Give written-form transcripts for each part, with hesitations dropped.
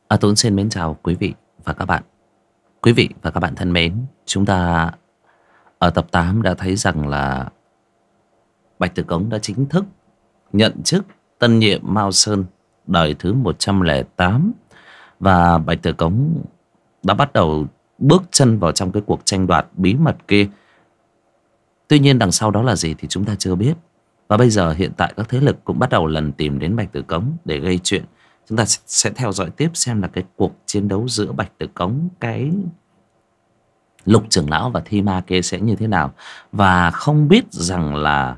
Tuấn xin mến chào quý vị và các bạn. Quý vị và các bạn thân mến, chúng ta ở tập 8 đã thấy rằng là Bạch Tử Cống đã chính thức nhận chức tân nhiệm Mao Sơn đời thứ 108. Và Bạch Tử Cống đã bắt đầu bước chân vào trong cái cuộc tranh đoạt bí mật kia. Tuy nhiên đằng sau đó là gì thì chúng ta chưa biết. Và bây giờ hiện tại các thế lực cũng bắt đầu lần tìm đến Bạch Tử Cống để gây chuyện. Chúng ta sẽ theo dõi tiếp xem là cái cuộc chiến đấu giữa Bạch Tử Cống, cái Lục trưởng lão và Thi Ma kia sẽ như thế nào. Và không biết rằng là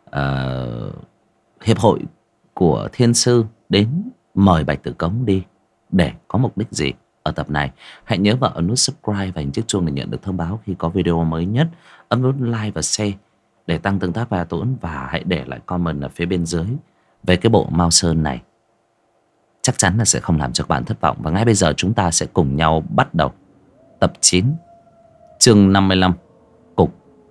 hiệp hội của Thiên Sư đến mời Bạch Tử Cống đi để có mục đích gì ở tập này. Hãy nhớ vào ấn nút subscribe và hình chiếc chuông để nhận được thông báo khi có video mới nhất. Ấn nút like và share để tăng tương tác với Tuấn. Và hãy để lại comment ở phía bên dưới về cái bộ Mao Sơn này. Chắc chắn là sẽ không làm cho các bạn thất vọng. Và ngay bây giờ chúng ta sẽ cùng nhau bắt đầu tập 9 chương 55 Cục.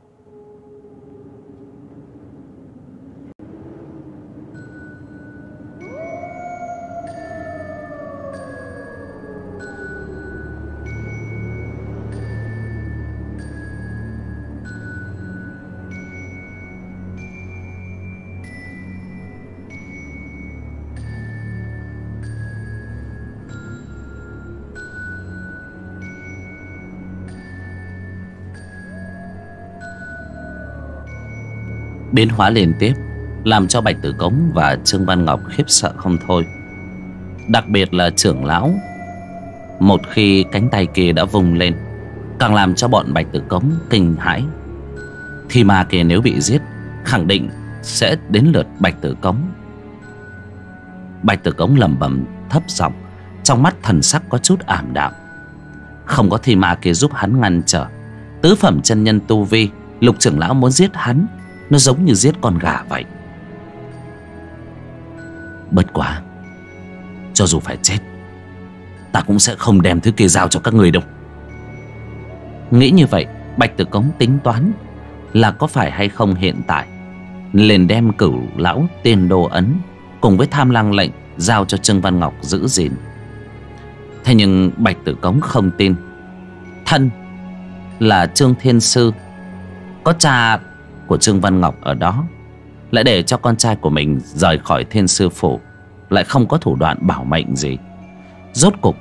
Biến hóa liên tiếp làm cho Bạch Tử Cống và Trương Văn Ngọc khiếp sợ không thôi. Đặc biệt là trưởng lão, một khi cánh tay kia đã vùng lên, càng làm cho bọn Bạch Tử Cống kinh hãi. Thi Ma kia nếu bị giết, khẳng định sẽ đến lượt Bạch Tử Cống. Bạch Tử Cống lẩm bẩm thấp giọng, trong mắt thần sắc có chút ảm đạm. Không có Thi Ma kia giúp hắn ngăn trở, tứ phẩm chân nhân tu vi, Lục trưởng lão muốn giết hắn, nó giống như giết con gà vậy. Bất quá, cho dù phải chết, ta cũng sẽ không đem thứ kia giao cho các người đâu. Nghĩ như vậy, Bạch Tử Cống tính toán là có phải hay không hiện tại liền đem Cửu lão tiên đồ ấn cùng với Tham lang lệnh giao cho Trương Văn Ngọc giữ gìn. Thế nhưng Bạch Tử Cống không tin. Thân là Trương Thiên Sư, có cha của Trương Văn Ngọc ở đó, lại để cho con trai của mình rời khỏi Thiên Sư phủ, lại không có thủ đoạn bảo mệnh gì. Rốt cục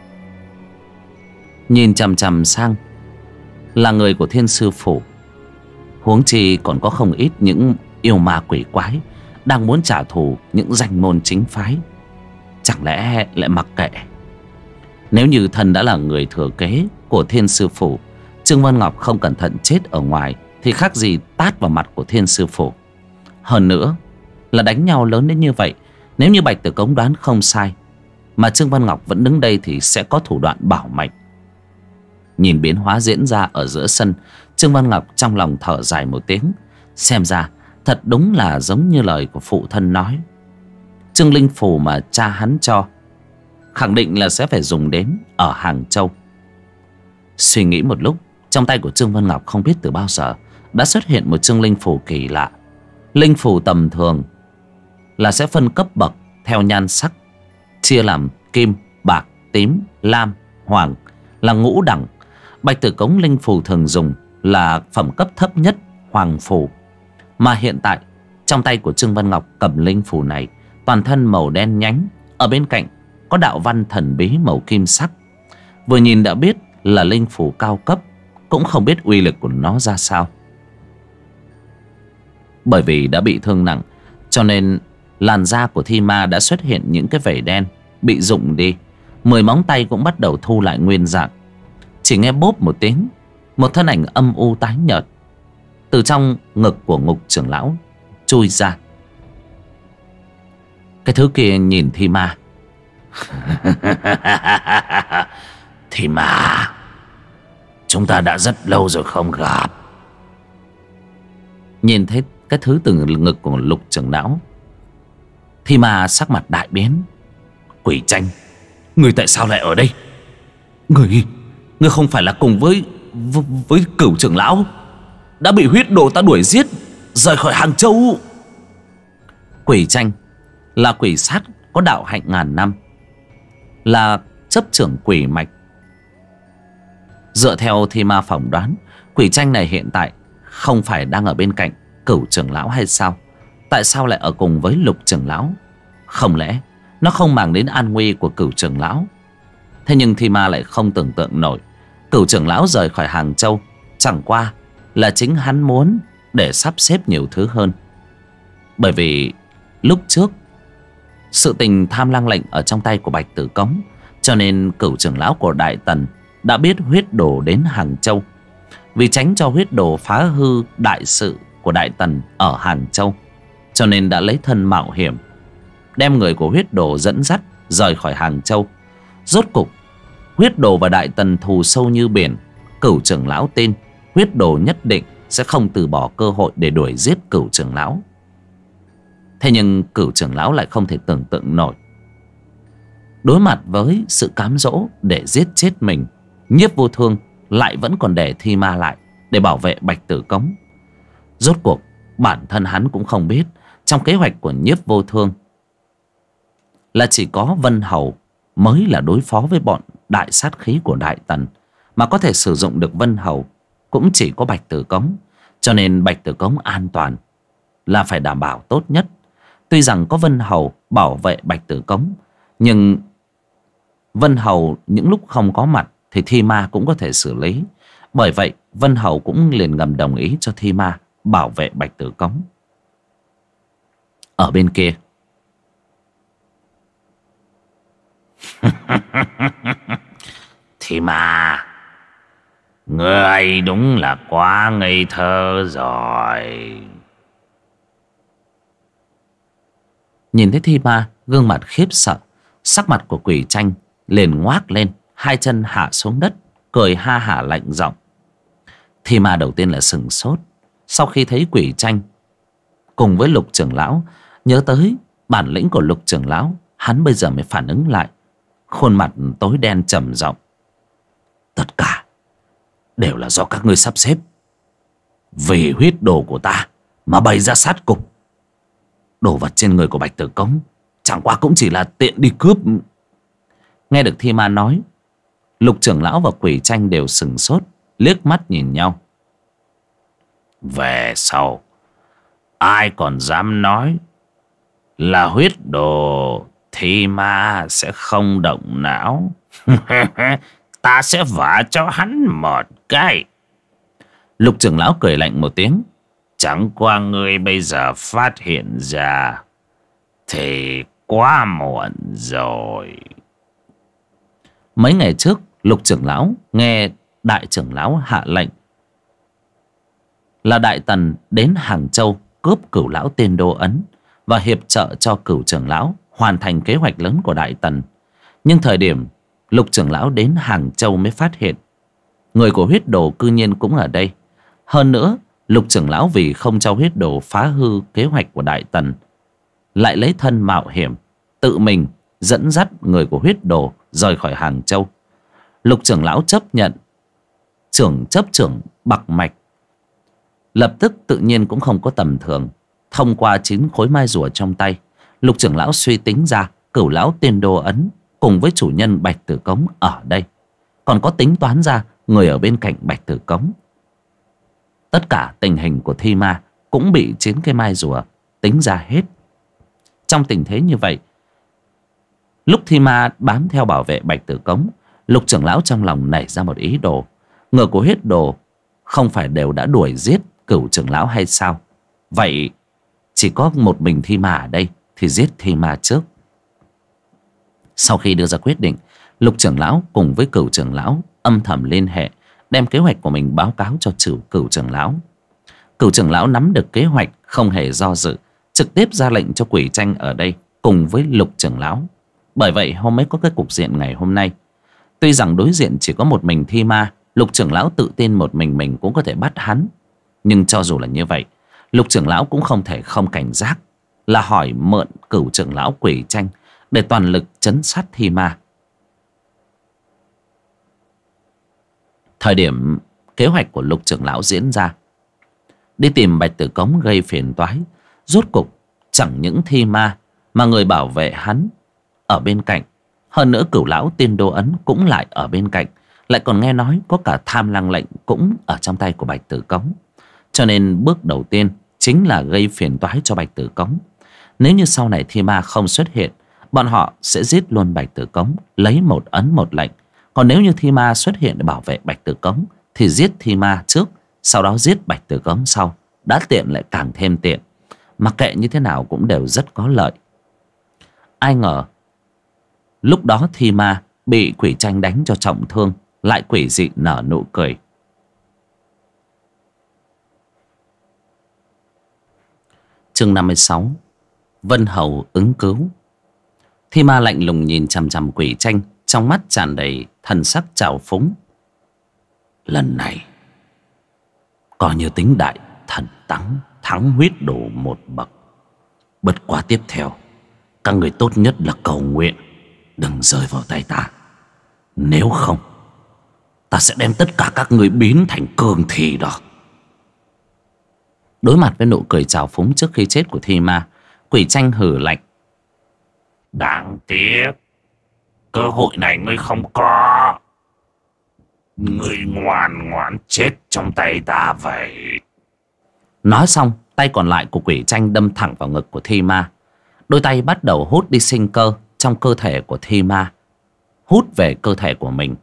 nhìn chằm chằm sang là người của Thiên Sư phủ, huống chi còn có không ít những yêu ma quỷ quái đang muốn trả thù những danh môn chính phái. Chẳng lẽ lại mặc kệ? Nếu như thần đã là người thừa kế của Thiên Sư phủ, Trương Văn Ngọc không cẩn thận chết ở ngoài thì khác gì tát vào mặt của Thiên Sư phủ. Hơn nữa là đánh nhau lớn đến như vậy, nếu như Bạch Tử Cống đoán không sai mà Trương Văn Ngọc vẫn đứng đây thì sẽ có thủ đoạn bảo mệnh. Nhìn biến hóa diễn ra ở giữa sân, Trương Văn Ngọc trong lòng thở dài một tiếng. Xem ra thật đúng là giống như lời của phụ thân nói. Trương Linh Phù mà cha hắn cho khẳng định là sẽ phải dùng đến ở Hàng Châu. Suy nghĩ một lúc, trong tay của Trương Văn Ngọc không biết từ bao giờ đã xuất hiện một chương linh phù kỳ lạ. Linh phù tầm thường là sẽ phân cấp bậc theo nhan sắc, chia làm kim, bạc, tím, lam, hoàng là ngũ đẳng. Bạch Tử Cống linh phù thường dùng là phẩm cấp thấp nhất, hoàng phù. Mà hiện tại trong tay của Trương Văn Ngọc cầm linh phù này, toàn thân màu đen nhánh, ở bên cạnh có đạo văn thần bí màu kim sắc. Vừa nhìn đã biết là linh phù cao cấp, cũng không biết uy lực của nó ra sao. Bởi vì đã bị thương nặng, cho nên làn da của Thi Ma đã xuất hiện những cái vảy đen, bị rụng đi. 10 móng tay cũng bắt đầu thu lại nguyên dạng. Chỉ nghe bốp một tiếng, một thân ảnh âm u tái nhợt từ trong ngực của Ngục trưởng lão chui ra. Cái thứ kia nhìn Thi Ma. Thi Ma, chúng ta đã rất lâu rồi không gặp. Nhìn thấy cái thứ từ ngực của Lục trưởng lão, Thi Ma sắc mặt đại biến. Quỷ Tranh, người tại sao lại ở đây? Người không phải là cùng với Cửu trưởng lão đã bị huyết đồ ta đuổi giết rời khỏi Hàng Châu? Quỷ Tranh là quỷ sát có đạo hạnh ngàn năm, là chấp trưởng quỷ mạch. Dựa theo Thi Ma phỏng đoán, quỷ tranh này hiện tại không phải đang ở bên cạnh Cửu trưởng lão hay sao? Tại sao lại ở cùng với Lục trưởng lão? Không lẽ nó không màng đến an nguy của Cửu trưởng lão? Thế nhưng Thi Ma lại không tưởng tượng nổi, Cửu trưởng lão rời khỏi Hàng Châu chẳng qua là chính hắn muốn để sắp xếp nhiều thứ hơn. Bởi vì lúc trước sự tình tham lang lệnh ở trong tay của Bạch Tử Cống, cho nên Cửu trưởng lão của Đại Tần đã biết huyết đồ đến Hàng Châu. Vì tránh cho huyết đồ phá hư đại sự của Đại Tần ở Hàng Châu, cho nên đã lấy thân mạo hiểm đem người của huyết đồ dẫn dắt rời khỏi Hàng Châu. Rốt cục huyết đồ và Đại Tần thù sâu như biển. Cửu trưởng lão tin huyết đồ nhất định sẽ không từ bỏ cơ hội để đuổi giết Cửu trưởng lão. Thế nhưng Cửu trưởng lão lại không thể tưởng tượng nổi, đối mặt với sự cám dỗ để giết chết mình, Nhiếp Vô Thương lại vẫn còn để Thi Ma lại để bảo vệ Bạch Tử Cống. Rốt cuộc bản thân hắn cũng không biết, trong kế hoạch của Nhiếp Vô Thương là chỉ có Vân Hầu mới là đối phó với bọn đại sát khí của Đại Tần, mà có thể sử dụng được Vân Hầu cũng chỉ có Bạch Tử Cống. Cho nên Bạch Tử Cống an toàn là phải đảm bảo tốt nhất. Tuy rằng có Vân Hầu bảo vệ Bạch Tử Cống, nhưng Vân Hầu những lúc không có mặt thì Thi Ma cũng có thể xử lý. Bởi vậy Vân Hầu cũng liền ngầm đồng ý cho Thi Ma bảo vệ Bạch Tử Cống. Ở bên kia Thi Ma, ngươi đúng là quá ngây thơ rồi. Nhìn thấy Thi Ma, gương mặt khiếp sợ, sắc mặt của quỷ tranh liền ngoác lên, hai chân hạ xuống đất, cười ha hả lạnh giọng. Thi Ma đầu tiên là sửng sốt, sau khi thấy quỷ tranh cùng với Lục trưởng lão, nhớ tới bản lĩnh của Lục trưởng lão, hắn bây giờ mới phản ứng lại, khuôn mặt tối đen trầm giọng. Tất cả đều là do các ngươi sắp xếp, vì huyết đồ của ta mà bày ra sát cục. Đồ vật trên người của Bạch Tử Cống chẳng qua cũng chỉ là tiện đi cướp. Nghe được Thi Ma nói, Lục trưởng lão và quỷ tranh đều sửng sốt, liếc mắt nhìn nhau. Về sau ai còn dám nói là huyết đồ, Thi Ma sẽ không động não. Ta sẽ vả cho hắn một cái. Lục trưởng lão cười lạnh một tiếng. Chẳng qua ngươi bây giờ phát hiện ra thì quá muộn rồi. Mấy ngày trước, Lục trưởng lão nghe đại trưởng lão hạ lệnh là Đại Tần đến Hàng Châu cướp Cửu lão Tiên Đô Ấn và hiệp trợ cho Cửu trưởng lão hoàn thành kế hoạch lớn của Đại Tần. Nhưng thời điểm Lục trưởng lão đến Hàng Châu mới phát hiện người của huyết đồ cư nhiên cũng ở đây. Hơn nữa, Lục trưởng lão vì không cho huyết đồ phá hư kế hoạch của Đại Tần, lại lấy thân mạo hiểm tự mình dẫn dắt người của huyết đồ rời khỏi Hàng Châu. Lục trưởng lão chấp nhận chấp trưởng bạc mạch, lập tức tự nhiên cũng không có tầm thường. Thông qua 9 khối mai rùa trong tay, Lục trưởng lão suy tính ra Cửu lão Tiên Đô Ấn cùng với chủ nhân Bạch Tử Cống ở đây, còn có tính toán ra người ở bên cạnh Bạch Tử Cống. Tất cả tình hình của Thi Ma cũng bị 9 cái mai rùa tính ra hết. Trong tình thế như vậy, lúc Thi Ma bám theo bảo vệ Bạch Tử Cống, Lục trưởng lão trong lòng nảy ra một ý đồ. Người của huyết đồ không phải đều đã đuổi giết Cửu trưởng lão hay sao? Vậy chỉ có một mình Thi Ma ở đây thì giết Thi Ma trước. Sau khi đưa ra quyết định, Lục trưởng lão cùng với Cửu trưởng lão âm thầm liên hệ, đem kế hoạch của mình báo cáo cho Cửu trưởng lão. Cửu trưởng lão nắm được kế hoạch, không hề do dự, trực tiếp ra lệnh cho quỷ tranh ở đây cùng với Lục trưởng lão. Bởi vậy hôm mới có cái cục diện ngày hôm nay. Tuy rằng đối diện chỉ có một mình Thi Ma, Lục trưởng lão tự tin một mình cũng có thể bắt hắn. Nhưng cho dù là như vậy, Lục trưởng lão cũng không thể không cảnh giác, là hỏi mượn Cửu trưởng lão quỷ tranh để toàn lực trấn sát Thi Ma. Thời điểm kế hoạch của Lục trưởng lão diễn ra, đi tìm Bạch Tử Cống gây phiền toái, rốt cục chẳng những Thi Ma mà người bảo vệ hắn ở bên cạnh, Hơn nữa Cửu lão Tiên Đô ấn cũng lại ở bên cạnh, lại còn nghe nói có cả Tham Lang lệnh cũng ở trong tay của Bạch Tử Cống. Cho nên bước đầu tiên chính là gây phiền toái cho Bạch Tử Cống. Nếu như sau này Thi Ma không xuất hiện, bọn họ sẽ giết luôn Bạch Tử Cống, lấy một ấn một lệnh. Còn nếu như Thi Ma xuất hiện để bảo vệ Bạch Tử Cống thì giết Thi Ma trước, sau đó giết Bạch Tử Cống sau. Đã tiện lại càng thêm tiện. Mặc kệ như thế nào cũng đều rất có lợi. Ai ngờ lúc đó Thi Ma bị Quỷ Tranh đánh cho trọng thương, lại quỷ dị nở nụ cười. Chương 56. Vân Hầu ứng cứu. Thi Ma lạnh lùng nhìn chằm chằm Quỷ Tranh, trong mắt tràn đầy thần sắc trào phúng. Lần này coi như tính đại thần thắng huyết đổ một bậc. Bất quá tiếp theo, các người tốt nhất là cầu nguyện đừng rơi vào tay ta. Nếu không, ta sẽ đem tất cả các người biến thành cương thi đó. Đối mặt với nụ cười trào phúng trước khi chết của Thi Ma, Quỷ Tranh hừ lạnh. Đáng tiếc, cơ hội này ngươi không có. Ngươi ngoan ngoãn chết trong tay ta vậy. Nói xong, tay còn lại của Quỷ Tranh đâm thẳng vào ngực của Thi Ma. Đôi tay bắt đầu hút đi sinh cơ trong cơ thể của Thi Ma, hút về cơ thể của mình.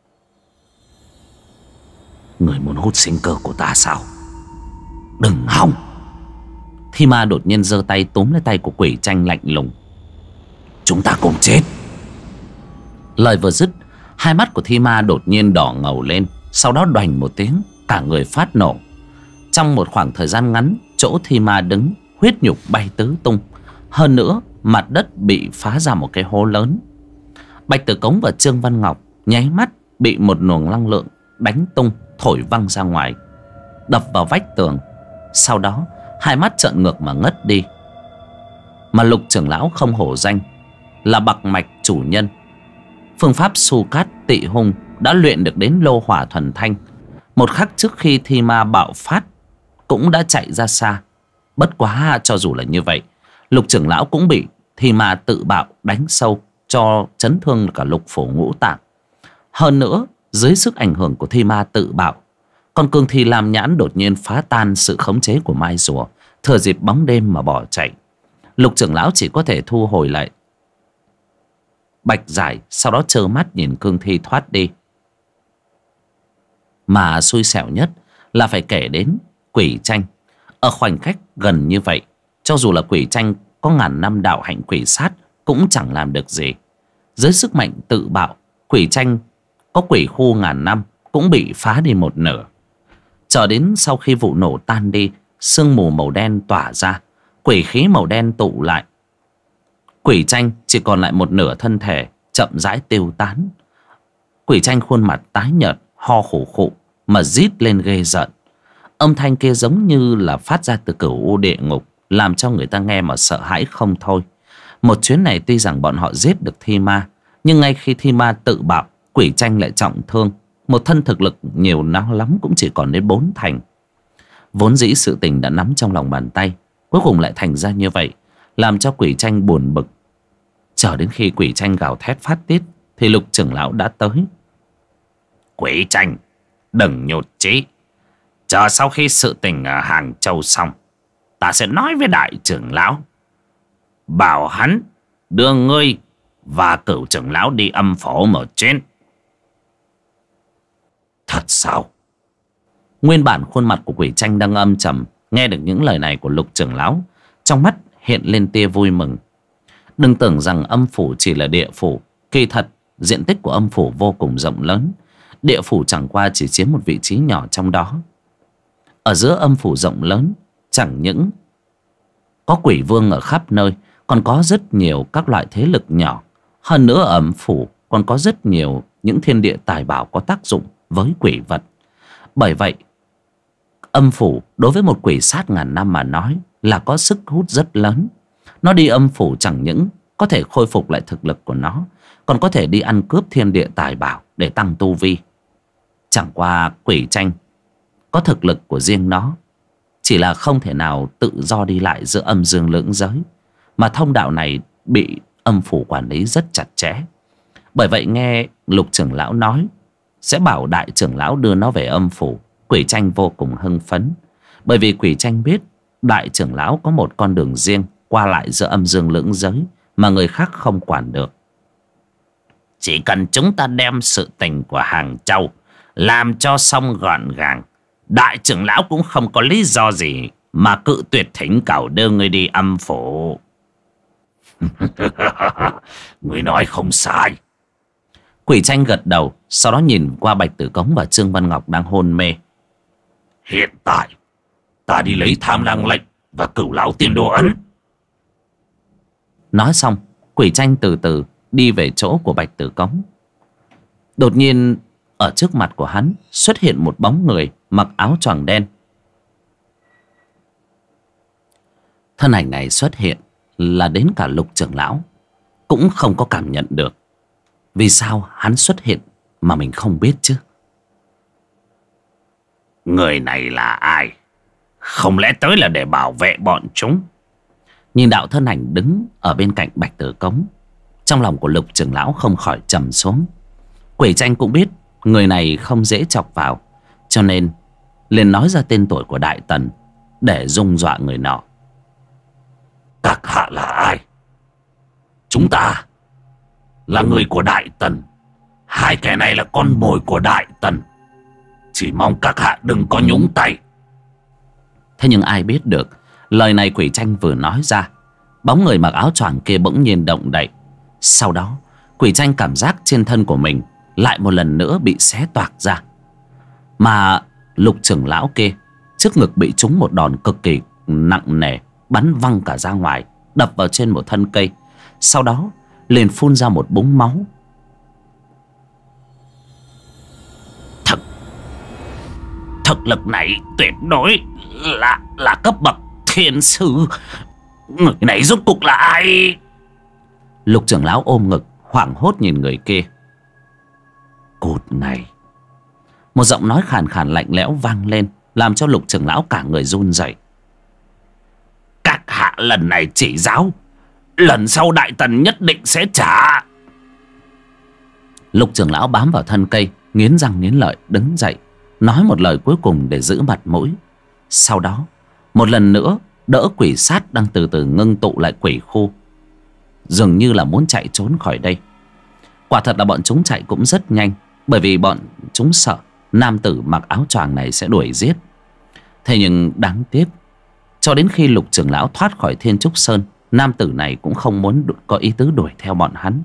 Người muốn hút sinh cơ của ta sao? Đừng hòng. Thi Ma đột nhiên giơ tay túm lấy tay của Quỷ Tranh lạnh lùng. Chúng ta cùng chết. Lời vừa dứt, hai mắt của Thi Ma đột nhiên đỏ ngầu lên, sau đó đoành một tiếng, cả người phát nổ. Trong một khoảng thời gian ngắn, chỗ Thi Ma đứng, huyết nhục bay tứ tung. Hơn nữa, mặt đất bị phá ra một cái hố lớn. Bạch Tử Cống và Trương Văn Ngọc nháy mắt bị một luồng năng lượng đánh tung, thổi văng ra ngoài, đập vào vách tường. Sau đó hai mắt trợn ngược mà ngất đi. Mà Lục trưởng lão không hổ danh là bạc mạch chủ nhân, phương pháp su cát tị hung đã luyện được đến lô hỏa thuần thanh. Một khắc trước khi Thi Ma bạo phát cũng đã chạy ra xa. Bất quá cho dù là như vậy, Lục trưởng lão cũng bị Thi Ma tự bạo đánh sâu, cho chấn thương cả lục phủ ngũ tạng. Hơn nữa, dưới sức ảnh hưởng của Thi Ma tự bạo, con cương thi Lam Nhãn đột nhiên phá tan sự khống chế của Mai Rùa, thừa dịp bóng đêm mà bỏ chạy. Lục trưởng lão chỉ có thể thu hồi lại bạch giải, sau đó trơ mắt nhìn cương thi thoát đi. Mà xui xẻo nhất là phải kể đến Quỷ Tranh. Ở khoảnh khắc gần như vậy, cho dù là Quỷ Tranh có ngàn năm đạo hạnh quỷ sát cũng chẳng làm được gì. Dưới sức mạnh tự bạo, Quỷ Tranh có quỷ khu ngàn năm cũng bị phá đi một nửa. Chờ đến sau khi vụ nổ tan đi, sương mù màu đen tỏa ra, quỷ khí màu đen tụ lại, Quỷ Tranh chỉ còn lại một nửa thân thể, chậm rãi tiêu tán. Quỷ Tranh khuôn mặt tái nhợt, ho khủ khụ mà rít lên ghê rợn. Âm thanh kia giống như là phát ra từ cửu u địa ngục, làm cho người ta nghe mà sợ hãi không thôi. Một chuyến này tuy rằng bọn họ giết được Thi Ma, nhưng ngay khi Thi Ma tự bạo, Quỷ Tranh lại trọng thương. Một thân thực lực nhiều nó lắm cũng chỉ còn đến 4 thành. Vốn dĩ sự tình đã nắm trong lòng bàn tay, cuối cùng lại thành ra như vậy, làm cho Quỷ Tranh buồn bực. Chờ đến khi Quỷ Tranh gào thét phát tiết thì Lục trưởng lão đã tới. Quỷ Tranh, đừng nhụt chí. Chờ sau khi sự tình ở Hàng Châu xong, ta sẽ nói với đại trưởng lão, bảo hắn đưa ngươi và Cửu trưởng lão đi âm phủ một chuyến. Thật sao? Nguyên bản khuôn mặt của Quỷ Tranh đang âm trầm, nghe được những lời này của Lục trưởng lão, trong mắt hiện lên tia vui mừng. Đừng tưởng rằng âm phủ chỉ là địa phủ, kỳ thật diện tích của âm phủ vô cùng rộng lớn. Địa phủ chẳng qua chỉ chiếm một vị trí nhỏ trong đó. Ở giữa âm phủ rộng lớn, chẳng những có quỷ vương ở khắp nơi, còn có rất nhiều các loại thế lực nhỏ. Hơn nữa ở âm phủ còn có rất nhiều những thiên địa tài bảo có tác dụng với quỷ vật. Bởi vậy, âm phủ đối với một quỷ sát ngàn năm mà nói là có sức hút rất lớn. Nó đi âm phủ chẳng những có thể khôi phục lại thực lực của nó, còn có thể đi ăn cướp thiên địa tài bảo để tăng tu vi. Chẳng qua Quỷ Tranh có thực lực của riêng nó, chỉ là không thể nào tự do đi lại giữa âm dương lưỡng giới, mà thông đạo này bị âm phủ quản lý rất chặt chẽ. Bởi vậy nghe Lục trưởng lão nói sẽ bảo đại trưởng lão đưa nó về âm phủ, Quỷ Tranh vô cùng hưng phấn. Bởi vì Quỷ Tranh biết đại trưởng lão có một con đường riêng qua lại giữa âm dương lưỡng giới mà người khác không quản được. Chỉ cần chúng ta đem sự tình của Hàng Châu làm cho xong gọn gàng, đại trưởng lão cũng không có lý do gì mà cự tuyệt thỉnh cầu đưa người đi âm phủ. Người nói không sai. Quỷ Tranh gật đầu, sau đó nhìn qua Bạch Tử Cống và Trương Văn Ngọc đang hôn mê. Hiện tại ta đi lấy Tham Lang lệnh và Cửu Lão Tiên Đô ấn. Nói xong, Quỷ Tranh từ từ đi về chỗ của Bạch Tử Cống. Đột nhiên ở trước mặt của hắn xuất hiện một bóng người mặc áo choàng đen. Thân ảnh này xuất hiện là đến cả Lục trưởng lão cũng không có cảm nhận được. Vì sao hắn xuất hiện mà mình không biết chứ? Người này là ai? Không lẽ tới là để bảo vệ bọn chúng? Nhìn đạo thân ảnh đứng ở bên cạnh Bạch Tử Cống, trong lòng của Lục trưởng lão không khỏi trầm xuống. Quỷ Tranh cũng biết người này không dễ chọc vào, cho nên liền nói ra tên tuổi của Đại Tần để rung dọa người nọ. Các hạ là ai? Chúng ta là người của Đại Tần. Hai kẻ này là con mồi của Đại Tần. Chỉ mong các hạ đừng có nhúng tay. Thế nhưng ai biết được lời này Quỷ Tranh vừa nói ra, bóng người mặc áo choàng kia bỗng nhiên động đậy. Sau đó Quỷ Tranh cảm giác trên thân của mình lại một lần nữa bị xé toạc ra. Mà Lục trưởng lão kia trước ngực bị trúng một đòn cực kỳ nặng nề, bắn văng cả ra ngoài, đập vào trên một thân cây. Sau đó liền phun ra một búng máu. Thực lực này tuyệt đối là cấp bậc thiên sư. Người này rốt cuộc là ai? Lục trưởng lão ôm ngực hoảng hốt nhìn người kia. Cút ngay. Một giọng nói khàn khàn lạnh lẽo vang lên, làm cho Lục trưởng lão cả người run rẩy. Các hạ lần này chỉ giáo, lần sau Đại Tần nhất định sẽ trả. Lục trưởng lão bám vào thân cây, nghiến răng nghiến lợi đứng dậy, nói một lời cuối cùng để giữ mặt mũi. Sau đó một lần nữa đỡ quỷ sát đang từ từ ngưng tụ lại quỷ khu, dường như là muốn chạy trốn khỏi đây. Quả thật là bọn chúng chạy cũng rất nhanh, bởi vì bọn chúng sợ nam tử mặc áo choàng này sẽ đuổi giết. Thế nhưng đáng tiếc, cho đến khi Lục trưởng lão thoát khỏi Thiên Trúc Sơn, nam tử này cũng không muốn có ý tứ đuổi theo bọn hắn.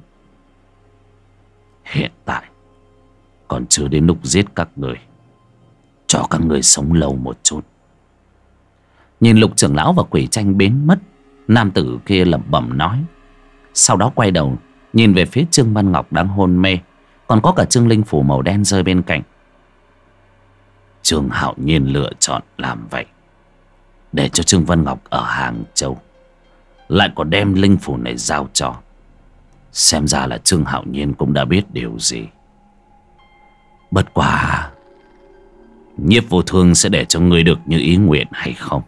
Hiện tại còn chưa đến lúc giết các người, cho các người sống lâu một chút. Nhìn Lục trưởng lão và Quỷ Tranh biến mất, nam tử kia lẩm bẩm nói. Sau đó quay đầu nhìn về phía Trương Văn Ngọc đang hôn mê, còn có cả Trương Linh Phủ màu đen rơi bên cạnh. Trương Hạo Nhiên lựa chọn làm vậy để cho Trương Văn Ngọc ở Hàng Châu, lại còn đem linh phủ này giao cho. Xem ra là Trương Hạo Nhiên cũng đã biết điều gì. Bất quá Nhiếp Vô Thương sẽ để cho ngươi được như ý nguyện hay không?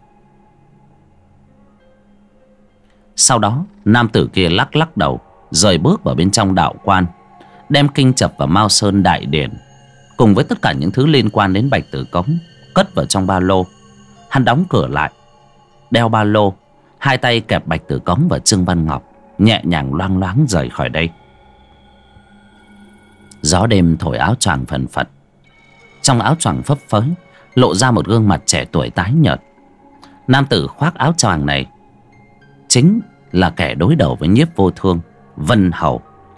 Sau đó nam tử kia lắc lắc đầu, rời bước vào bên trong đạo quan, đem kinh chập và Mao Sơn đại điển cùng với tất cả những thứ liên quan đến Bạch Tử Cống cất vào trong ba lô. Hắn đóng cửa lại, đeo ba lô, hai tay kẹp Bạch Tử Cống và Trương Văn Ngọc, nhẹ nhàng loang loáng rời khỏi đây. Gió đêm thổi áo choàng phần phật, trong áo choàng phấp phới lộ ra một gương mặt trẻ tuổi tái nhợt. Nam tử khoác áo choàng này chính là kẻ đối đầu với Nhiếp Vô Thương, Vân Hầu.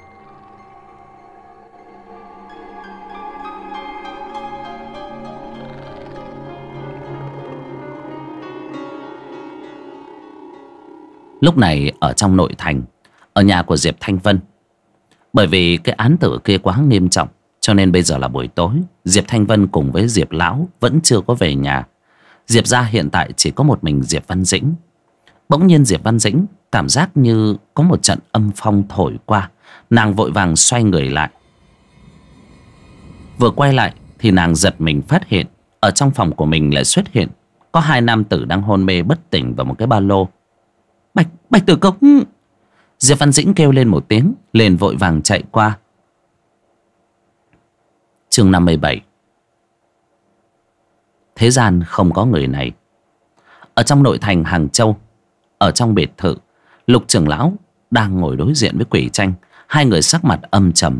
Lúc này ở trong nội thành, ở nhà của Diệp Thanh Vân, bởi vì cái án tử kia quá nghiêm trọng, cho nên bây giờ là buổi tối, Diệp Thanh Vân cùng với Diệp Lão vẫn chưa có về nhà. Diệp gia hiện tại chỉ có một mình Diệp Văn Dĩnh. Bỗng nhiên Diệp Văn Dĩnh cảm giác như có một trận âm phong thổi qua. Nàng vội vàng xoay người lại. Vừa quay lại thì nàng giật mình phát hiện ở trong phòng của mình lại xuất hiện có hai nam tử đang hôn mê bất tỉnh vào một cái ba lô. Bạch Tử Cống! Diệp Văn Dĩnh kêu lên một tiếng, liền vội vàng chạy qua. Chương 57. Thế gian không có người này. Ở trong nội thành Hàng Châu, ở trong biệt thự, Lục trưởng lão đang ngồi đối diện với Quỷ Tranh. Hai người sắc mặt âm trầm.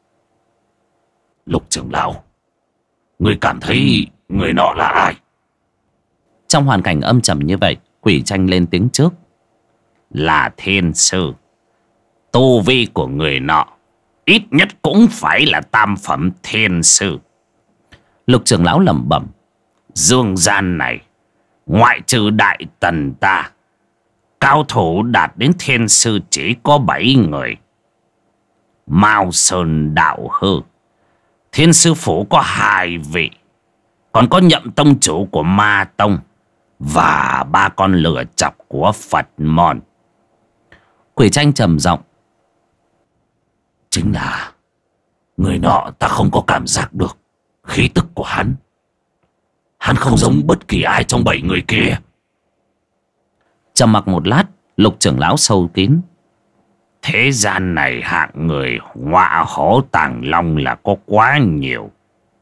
Lục trưởng lão, người cảm thấy người nọ là ai? Trong hoàn cảnh âm trầm như vậy, Quỷ Tranh lên tiếng trước. Là thiên sư. Tu vi của người nọ ít nhất cũng phải là tam phẩm thiên sư. Lục trưởng lão lẩm bẩm. Dương gian này, ngoại trừ Đại Tần ta, cao thủ đạt đến thiên sư chỉ có 7 người. Mao Sơn Đạo Hư, thiên sư phủ có 2 vị, còn có Nhậm tông chủ của Ma Tông và 3 con lừa chọc của Phật môn. Quỷ Tranh trầm giọng. Chính là người nọ ta không có cảm giác được khí tức của hắn. Hắn không giống bất kỳ ai trong 7 người kia. Trầm mặc một lát, Lục trưởng lão sâu kín. Thế gian này hạng người ngọa hổ tàng long là có quá nhiều.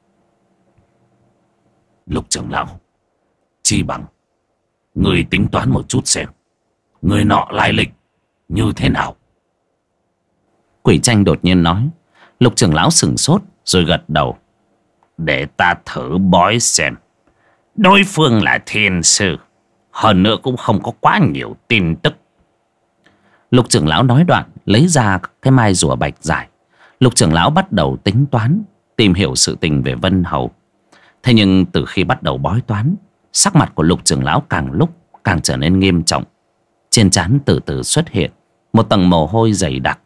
Lục trưởng lão, chi bằng người tính toán một chút xem người nọ lai lịch như thế nào. Quỷ Tranh đột nhiên nói. Lục trưởng lão sửng sốt rồi gật đầu. Để ta thử bói xem. Đối phương là thiên sư, hơn nữa cũng không có quá nhiều tin tức. Lục trưởng lão nói đoạn lấy ra cái mai rùa bạch giải. Lục trưởng lão bắt đầu tính toán, tìm hiểu sự tình về Vân Hầu. Thế nhưng từ khi bắt đầu bói toán, sắc mặt của Lục trưởng lão càng lúc càng trở nên nghiêm trọng. Trên trán từ từ xuất hiện một tầng mồ hôi dày đặc.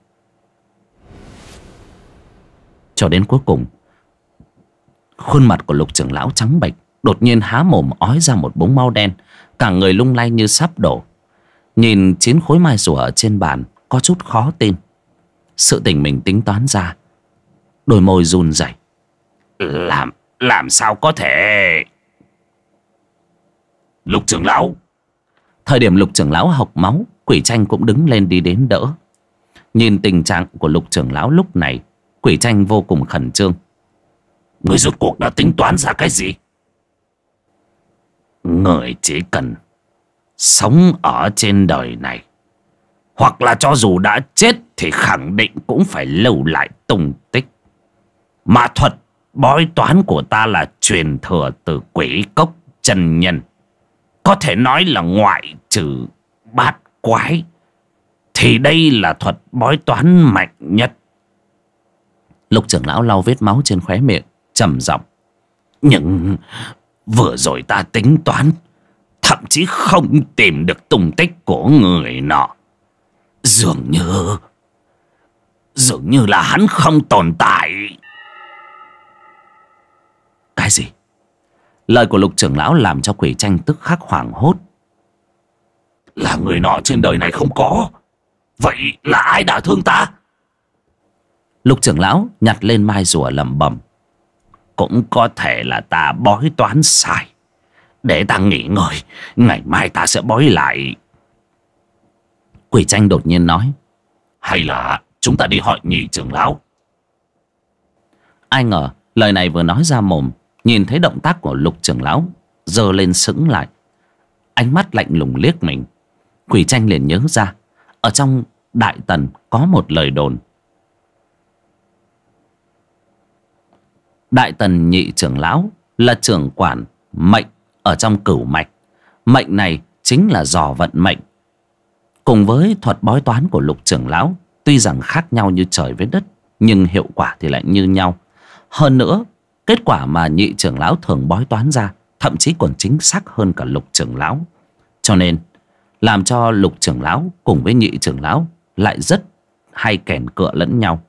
Cho đến cuối cùng, khuôn mặt của Lục trưởng lão trắng bệch, đột nhiên há mồm ói ra một búng máu đen, cả người lung lay như sắp đổ. Nhìn 9 khối mai rùa ở trên bàn, có chút khó tin sự tình mình tính toán ra. Đôi môi run rẩy. Làm sao có thể? Lục trưởng lão. Thời điểm Lục trưởng lão hộc máu, Quỷ Tranh cũng đứng lên đi đến đỡ. Nhìn tình trạng của Lục trưởng lão lúc này, Quỷ Tranh vô cùng khẩn trương. Người rốt cuộc đã tính toán ra cái gì? Người chỉ cần sống ở trên đời này, hoặc là cho dù đã chết thì khẳng định cũng phải lưu lại tung tích. Mà thuật bói toán của ta là truyền thừa từ Quỷ Cốc chân nhân. Có thể nói là ngoại trừ bát quái thì đây là thuật bói toán mạnh nhất. Lục trưởng lão lau vết máu trên khóe miệng, trầm giọng. Nhưng vừa rồi ta tính toán, thậm chí không tìm được tung tích của người nọ. Dường như là hắn không tồn tại. Cái gì? Lời của Lục trưởng lão làm cho Quỷ Tranh tức khắc hoảng hốt. Là người nọ trên đời này không có. Vậy là ai đã thương ta? Lục trưởng lão nhặt lên mai rùa lẩm bẩm. Cũng có thể là ta bói toán sai. Để ta nghỉ ngơi, ngày mai ta sẽ bói lại. Quỷ Tranh đột nhiên nói. Hay là chúng ta đi hỏi Nhị trưởng lão? Ai ngờ lời này vừa nói ra mồm, nhìn thấy động tác của Lục trưởng lão, giơ lên sững lại, ánh mắt lạnh lùng liếc mình. Quỷ Tranh liền nhớ ra, ở trong Đại Tần có một lời đồn. Đại Tần Nhị trưởng lão là trưởng quản mệnh ở trong Cửu mạch. Mệnh này chính là dò vận mệnh. Cùng với thuật bói toán của Lục trưởng lão, tuy rằng khác nhau như trời với đất, nhưng hiệu quả thì lại như nhau. Hơn nữa, kết quả mà Nhị trưởng lão thường bói toán ra thậm chí còn chính xác hơn cả Lục trưởng lão. Cho nên làm cho Lục trưởng lão cùng với Nhị trưởng lão lại rất hay kèn cựa lẫn nhau.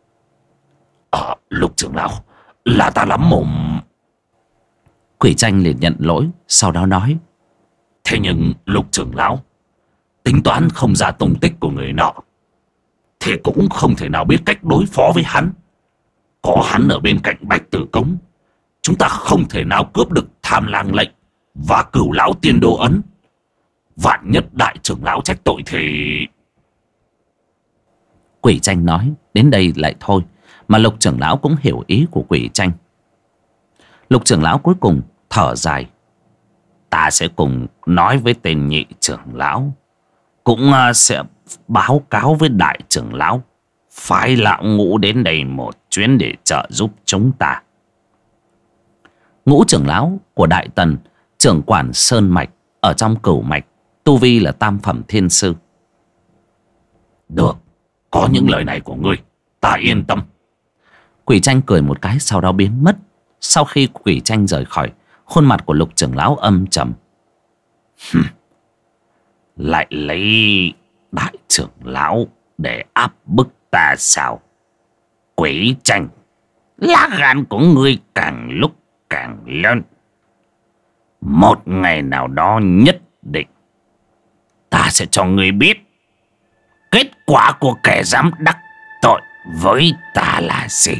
Lục trưởng lão, là ta lắm mồm. Quỷ Tranh liền nhận lỗi, sau đó nói. Thế nhưng Lục trưởng lão tính toán không ra tung tích của người nọ thì cũng không thể nào biết cách đối phó với hắn. Có hắn ở bên cạnh Bạch Tử Cống, chúng ta không thể nào cướp được Tham Lang lệnh và Cửu lão tiên đồ ấn. Vạn nhất đại trưởng lão trách tội thì... Quỷ Tranh nói đến đây lại thôi. mà Lục trưởng lão cũng hiểu ý của Quỷ Tranh. Lục trưởng lão cuối cùng thở dài. Ta sẽ cùng nói với tên nhị trưởng lão, cũng sẽ báo cáo với đại trưởng lão, phái lão Ngũ đến đây một chuyến để trợ giúp chúng ta. Ngũ trưởng lão của Đại Tần, trưởng quản Sơn Mạch ở trong Cửu Mạch, tu vi là tam phẩm thiên sư. Được, có những lời này của ngươi, ta yên tâm. Quỷ Tranh cười một cái, sau đó biến mất. Sau khi Quỷ Tranh rời khỏi, khuôn mặt của Lục trưởng lão âm trầm. Lại lấy đại trưởng lão để áp bức ta sao? Quỷ Tranh, lá gan của ngươi càng lúc càng lớn. Một ngày nào đó nhất định ta sẽ cho ngươi biết kết quả của kẻ dám đắc tội với ta là gì.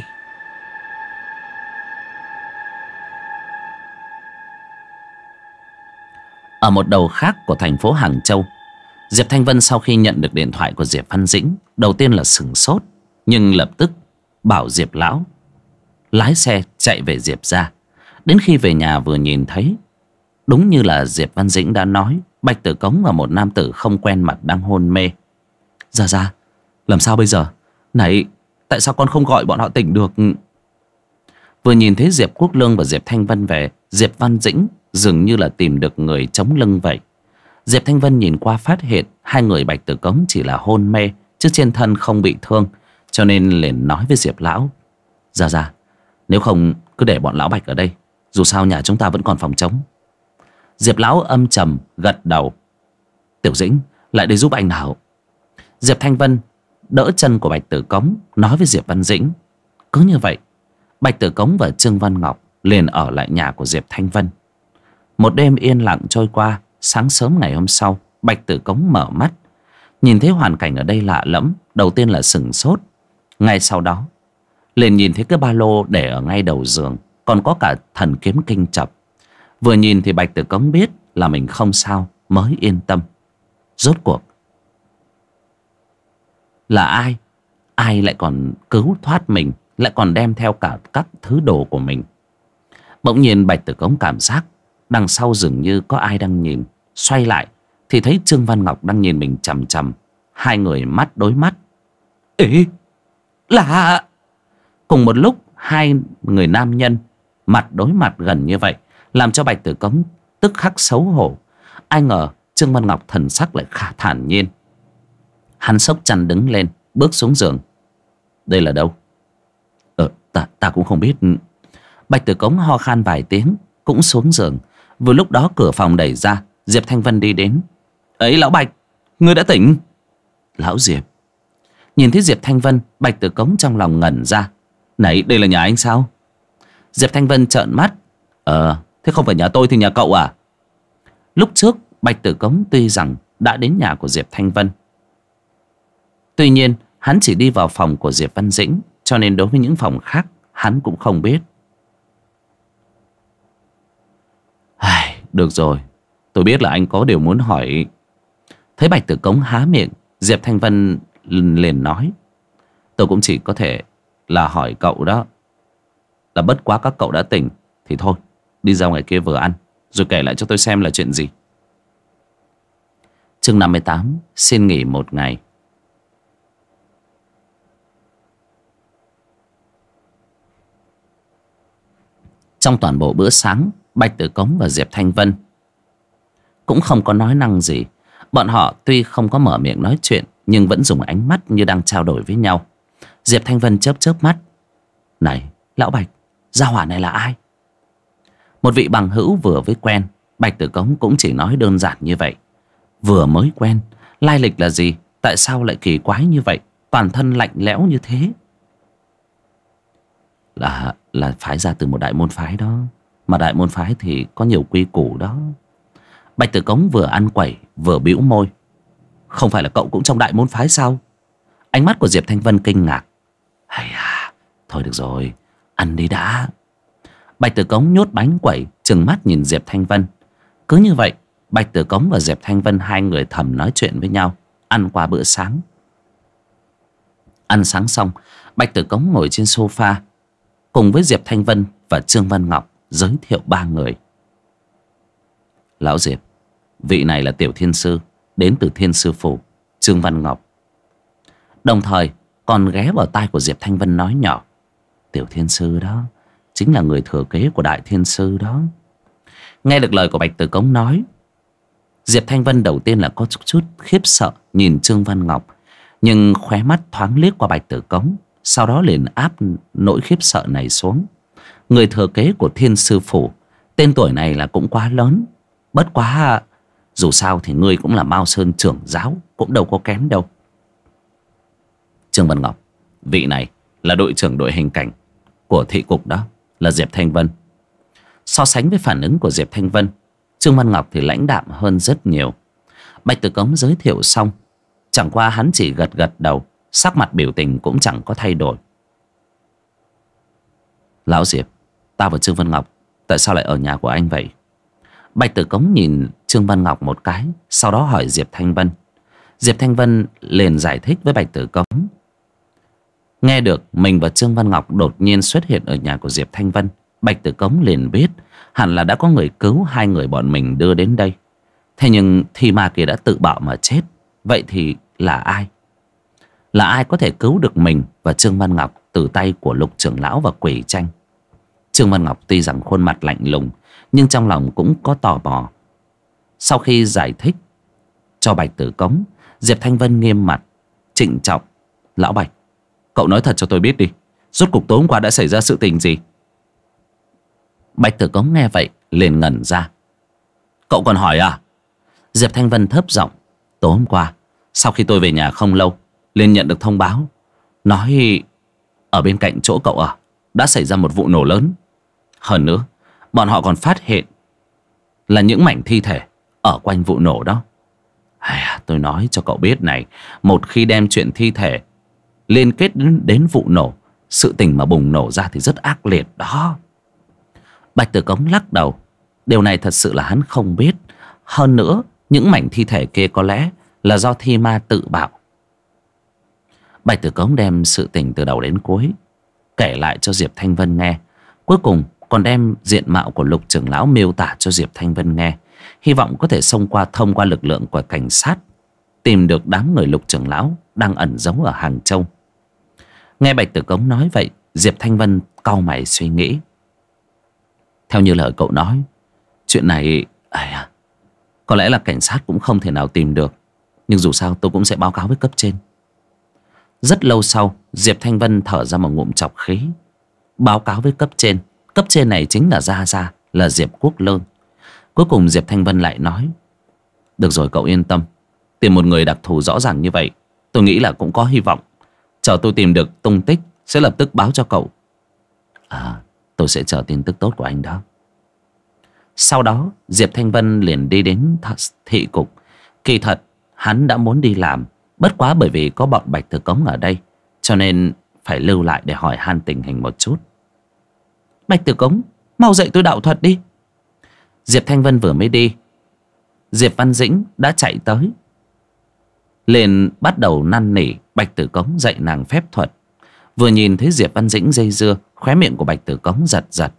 Ở một đầu khác của thành phố Hàng Châu, Diệp Thanh Vân sau khi nhận được điện thoại của Diệp Văn Dĩnh, đầu tiên là sửng sốt, nhưng lập tức bảo Diệp lão lái xe chạy về Diệp gia. Đến khi về nhà vừa nhìn thấy, đúng như là Diệp Văn Dĩnh đã nói, Bạch Tử Cống và một nam tử không quen mặt đang hôn mê. Gia, làm sao bây giờ? Này, tại sao con không gọi bọn họ tỉnh được? Vừa nhìn thấy Diệp Quốc Lương và Diệp Thanh Vân về, Diệp Văn Dĩnh dường như là tìm được người chống lưng vậy. Diệp Thanh Vân nhìn qua phát hiện hai người Bạch Tử Cống chỉ là hôn mê, chứ trên thân không bị thương, cho nên liền nói với Diệp lão: Gia, nếu không cứ để bọn lão Bạch ở đây, dù sao nhà chúng ta vẫn còn phòng trống. Diệp lão âm trầm gật đầu. Tiểu Dĩnh, lại đây giúp anh nào. Diệp Thanh Vân đỡ chân của Bạch Tử Cống, nói với Diệp Văn Dĩnh. Cứ như vậy, Bạch Tử Cống và Trương Văn Ngọc liền ở lại nhà của Diệp Thanh Vân. Một đêm yên lặng trôi qua. Sáng sớm ngày hôm sau, Bạch Tử Cống mở mắt, nhìn thấy hoàn cảnh ở đây lạ lẫm. Đầu tiên là sửng sốt, ngay sau đó liền nhìn thấy cái ba lô để ở ngay đầu giường, còn có cả thần kiếm kinh chập. Vừa nhìn thì Bạch Tử Cống biết là mình không sao, mới yên tâm. Rốt cuộc là ai? Ai lại còn cứu thoát mình, lại còn đem theo cả các thứ đồ của mình? Bỗng nhiên Bạch Tử Cống cảm giác đằng sau dường như có ai đang nhìn. Xoay lại thì thấy Trương Văn Ngọc đang nhìn mình chằm chằm. Hai người mắt đối mắt. Ê, là... Cùng một lúc hai người nam nhân mặt đối mặt gần như vậy, làm cho Bạch Tử Cống tức khắc xấu hổ. Ai ngờ Trương Văn Ngọc thần sắc lại thản nhiên. Hắn xốc chăn đứng lên, bước xuống giường. Đây là đâu? Ta cũng không biết. Bạch Tử Cống ho khan vài tiếng, cũng xuống giường. Vừa lúc đó cửa phòng đẩy ra, Diệp Thanh Vân đi đến. Ấy, lão Bạch, ngươi đã tỉnh. Lão Diệp. Nhìn thấy Diệp Thanh Vân, Bạch Tử Cống trong lòng ngẩn ra. Này, đây là nhà anh sao? Diệp Thanh Vân trợn mắt. Thế không phải nhà tôi thì nhà cậu à? Lúc trước Bạch Tử Cống tuy rằng đã đến nhà của Diệp Thanh Vân, tuy nhiên hắn chỉ đi vào phòng của Diệp Văn Dĩnh, cho nên đối với những phòng khác hắn cũng không biết. Được rồi, tôi biết là anh có điều muốn hỏi. Thấy Bạch Tử Cống há miệng, Diệp Thanh Vân liền nói. Tôi cũng chỉ có thể là hỏi cậu đó, là bất quá các cậu đã tỉnh thì thôi, đi ra ngoài kia vừa ăn, rồi kể lại cho tôi xem là chuyện gì. Chương 58, xin nghỉ một ngày. Trong toàn bộ bữa sáng, Bạch Tử Cống và Diệp Thanh Vân cũng không có nói năng gì. Bọn họ tuy không có mở miệng nói chuyện, nhưng vẫn dùng ánh mắt như đang trao đổi với nhau. Diệp Thanh Vân chớp chớp mắt. Này, lão Bạch, gia hỏa này là ai? Một vị bằng hữu vừa mới quen. Bạch Tử Cống cũng chỉ nói đơn giản như vậy. Vừa mới quen, lai lịch là gì? Tại sao lại kỳ quái như vậy? Toàn thân lạnh lẽo như thế. Là phái ra từ một đại môn phái đó. Mà đại môn phái thì có nhiều quy củ đó. Bạch Tử Cống vừa ăn quẩy vừa bĩu môi. Không phải là cậu cũng trong đại môn phái sao? Ánh mắt của Diệp Thanh Vân kinh ngạc. Thôi được rồi, ăn đi đã. Bạch Tử Cống nhốt bánh quẩy, trừng mắt nhìn Diệp Thanh Vân. Cứ như vậy, Bạch Tử Cống và Diệp Thanh Vân hai người thầm nói chuyện với nhau, ăn qua bữa sáng. Ăn sáng xong, Bạch Tử Cống ngồi trên sofa cùng với Diệp Thanh Vân và Trương Văn Ngọc giới thiệu ba người. Lão Diệp, vị này là Tiểu Thiên Sư đến từ Thiên Sư Phủ, Trương Văn Ngọc. Đồng thời còn ghé vào tai của Diệp Thanh Vân nói nhỏ: Tiểu Thiên Sư đó chính là người thừa kế của Đại Thiên Sư đó. Nghe được lời của Bạch Tử Cống nói, Diệp Thanh Vân đầu tiên là có chút khiếp sợ nhìn Trương Văn Ngọc, nhưng khóe mắt thoáng liếc qua Bạch Tử Cống, sau đó liền áp nỗi khiếp sợ này xuống. Người thừa kế của Thiên Sư Phủ, tên tuổi này là cũng quá lớn. Bất quá dù sao thì ngươi cũng là Mao Sơn trưởng giáo, cũng đâu có kém đâu. Trương Văn Ngọc, vị này là đội trưởng đội hình cảnh của thị cục đó, là Diệp Thanh Vân. So sánh với phản ứng của Diệp Thanh Vân, Trương Văn Ngọc thì lãnh đạm hơn rất nhiều. Bạch Tử Cống giới thiệu xong, chẳng qua hắn chỉ gật gật đầu, sắc mặt biểu tình cũng chẳng có thay đổi. Lão Diệp, ta và Trương Văn Ngọc tại sao lại ở nhà của anh vậy? Bạch Tử Cống nhìn Trương Văn Ngọc một cái, sau đó hỏi Diệp Thanh Vân. Diệp Thanh Vân liền giải thích với Bạch Tử Cống. Nghe được mình và Trương Văn Ngọc đột nhiên xuất hiện ở nhà của Diệp Thanh Vân, Bạch Tử Cống liền biết hẳn là đã có người cứu hai người bọn mình đưa đến đây. Thế nhưng thi ma kia đã tự bạo mà chết. Vậy thì là ai? Là ai có thể cứu được mình và Trương Văn Ngọc từ tay của Lục trưởng lão và Quỷ Tranh? Trương Văn Ngọc tuy rằng khuôn mặt lạnh lùng, nhưng trong lòng cũng có tò mò. Sau khi giải thích cho Bạch Tử Cống, Diệp Thanh Vân nghiêm mặt trịnh trọng: Lão Bạch, cậu nói thật cho tôi biết đi, rốt cuộc tối hôm qua đã xảy ra sự tình gì? Bạch Tử Cống nghe vậy liền ngẩn ra. Cậu còn hỏi à? Diệp Thanh Vân thấp giọng: Tối hôm qua sau khi tôi về nhà không lâu, liền nhận được thông báo nói ở bên cạnh chỗ cậu ở đã xảy ra một vụ nổ lớn. Hơn nữa bọn họ còn phát hiện là những mảnh thi thể ở quanh vụ nổ đó. Tôi nói cho cậu biết này, một khi đem chuyện thi thể liên kết đến vụ nổ, sự tình mà bùng nổ ra thì rất ác liệt đó. Bạch Tử Cống lắc đầu. Điều này thật sự là hắn không biết. Hơn nữa những mảnh thi thể kia có lẽ là do thi ma tự bạo. Bạch Tử Cống đem sự tình từ đầu đến cuối kể lại cho Diệp Thanh Vân nghe. Cuối cùng còn đem diện mạo của Lục trưởng lão miêu tả cho Diệp Thanh Vân nghe, hy vọng có thể thông qua lực lượng của cảnh sát tìm được đám người Lục trưởng lão đang ẩn giấu ở Hàng Châu. Nghe Bạch Tử Cống nói vậy, Diệp Thanh Vân cau mày suy nghĩ. Theo như lời cậu nói, chuyện này có lẽ là cảnh sát cũng không thể nào tìm được, nhưng dù sao tôi cũng sẽ báo cáo với cấp trên. Rất lâu sau, Diệp Thanh Vân thở ra một ngụm trọc khí. Báo cáo với cấp trên. Cấp trên này chính là Gia, là Diệp Quốc Lương. Cuối cùng Diệp Thanh Vân lại nói: Được rồi, cậu yên tâm, tìm một người đặc thù rõ ràng như vậy, tôi nghĩ là cũng có hy vọng. Chờ tôi tìm được tung tích sẽ lập tức báo cho cậu. Tôi sẽ chờ tin tức tốt của anh đó. Sau đó Diệp Thanh Vân liền đi đến thị cục. Kỳ thật hắn đã muốn đi làm, bất quá bởi vì có bọn Bạch Tử Cống ở đây, cho nên phải lưu lại để hỏi han tình hình một chút. Bạch Tử Cống, mau dạy tôi đạo thuật đi. Diệp Thanh Vân vừa mới đi, Diệp Văn Dĩnh đã chạy tới, liền bắt đầu năn nỉ Bạch Tử Cống dạy nàng phép thuật. Vừa nhìn thấy Diệp Văn Dĩnh dây dưa, khóe miệng của Bạch Tử Cống giật giật.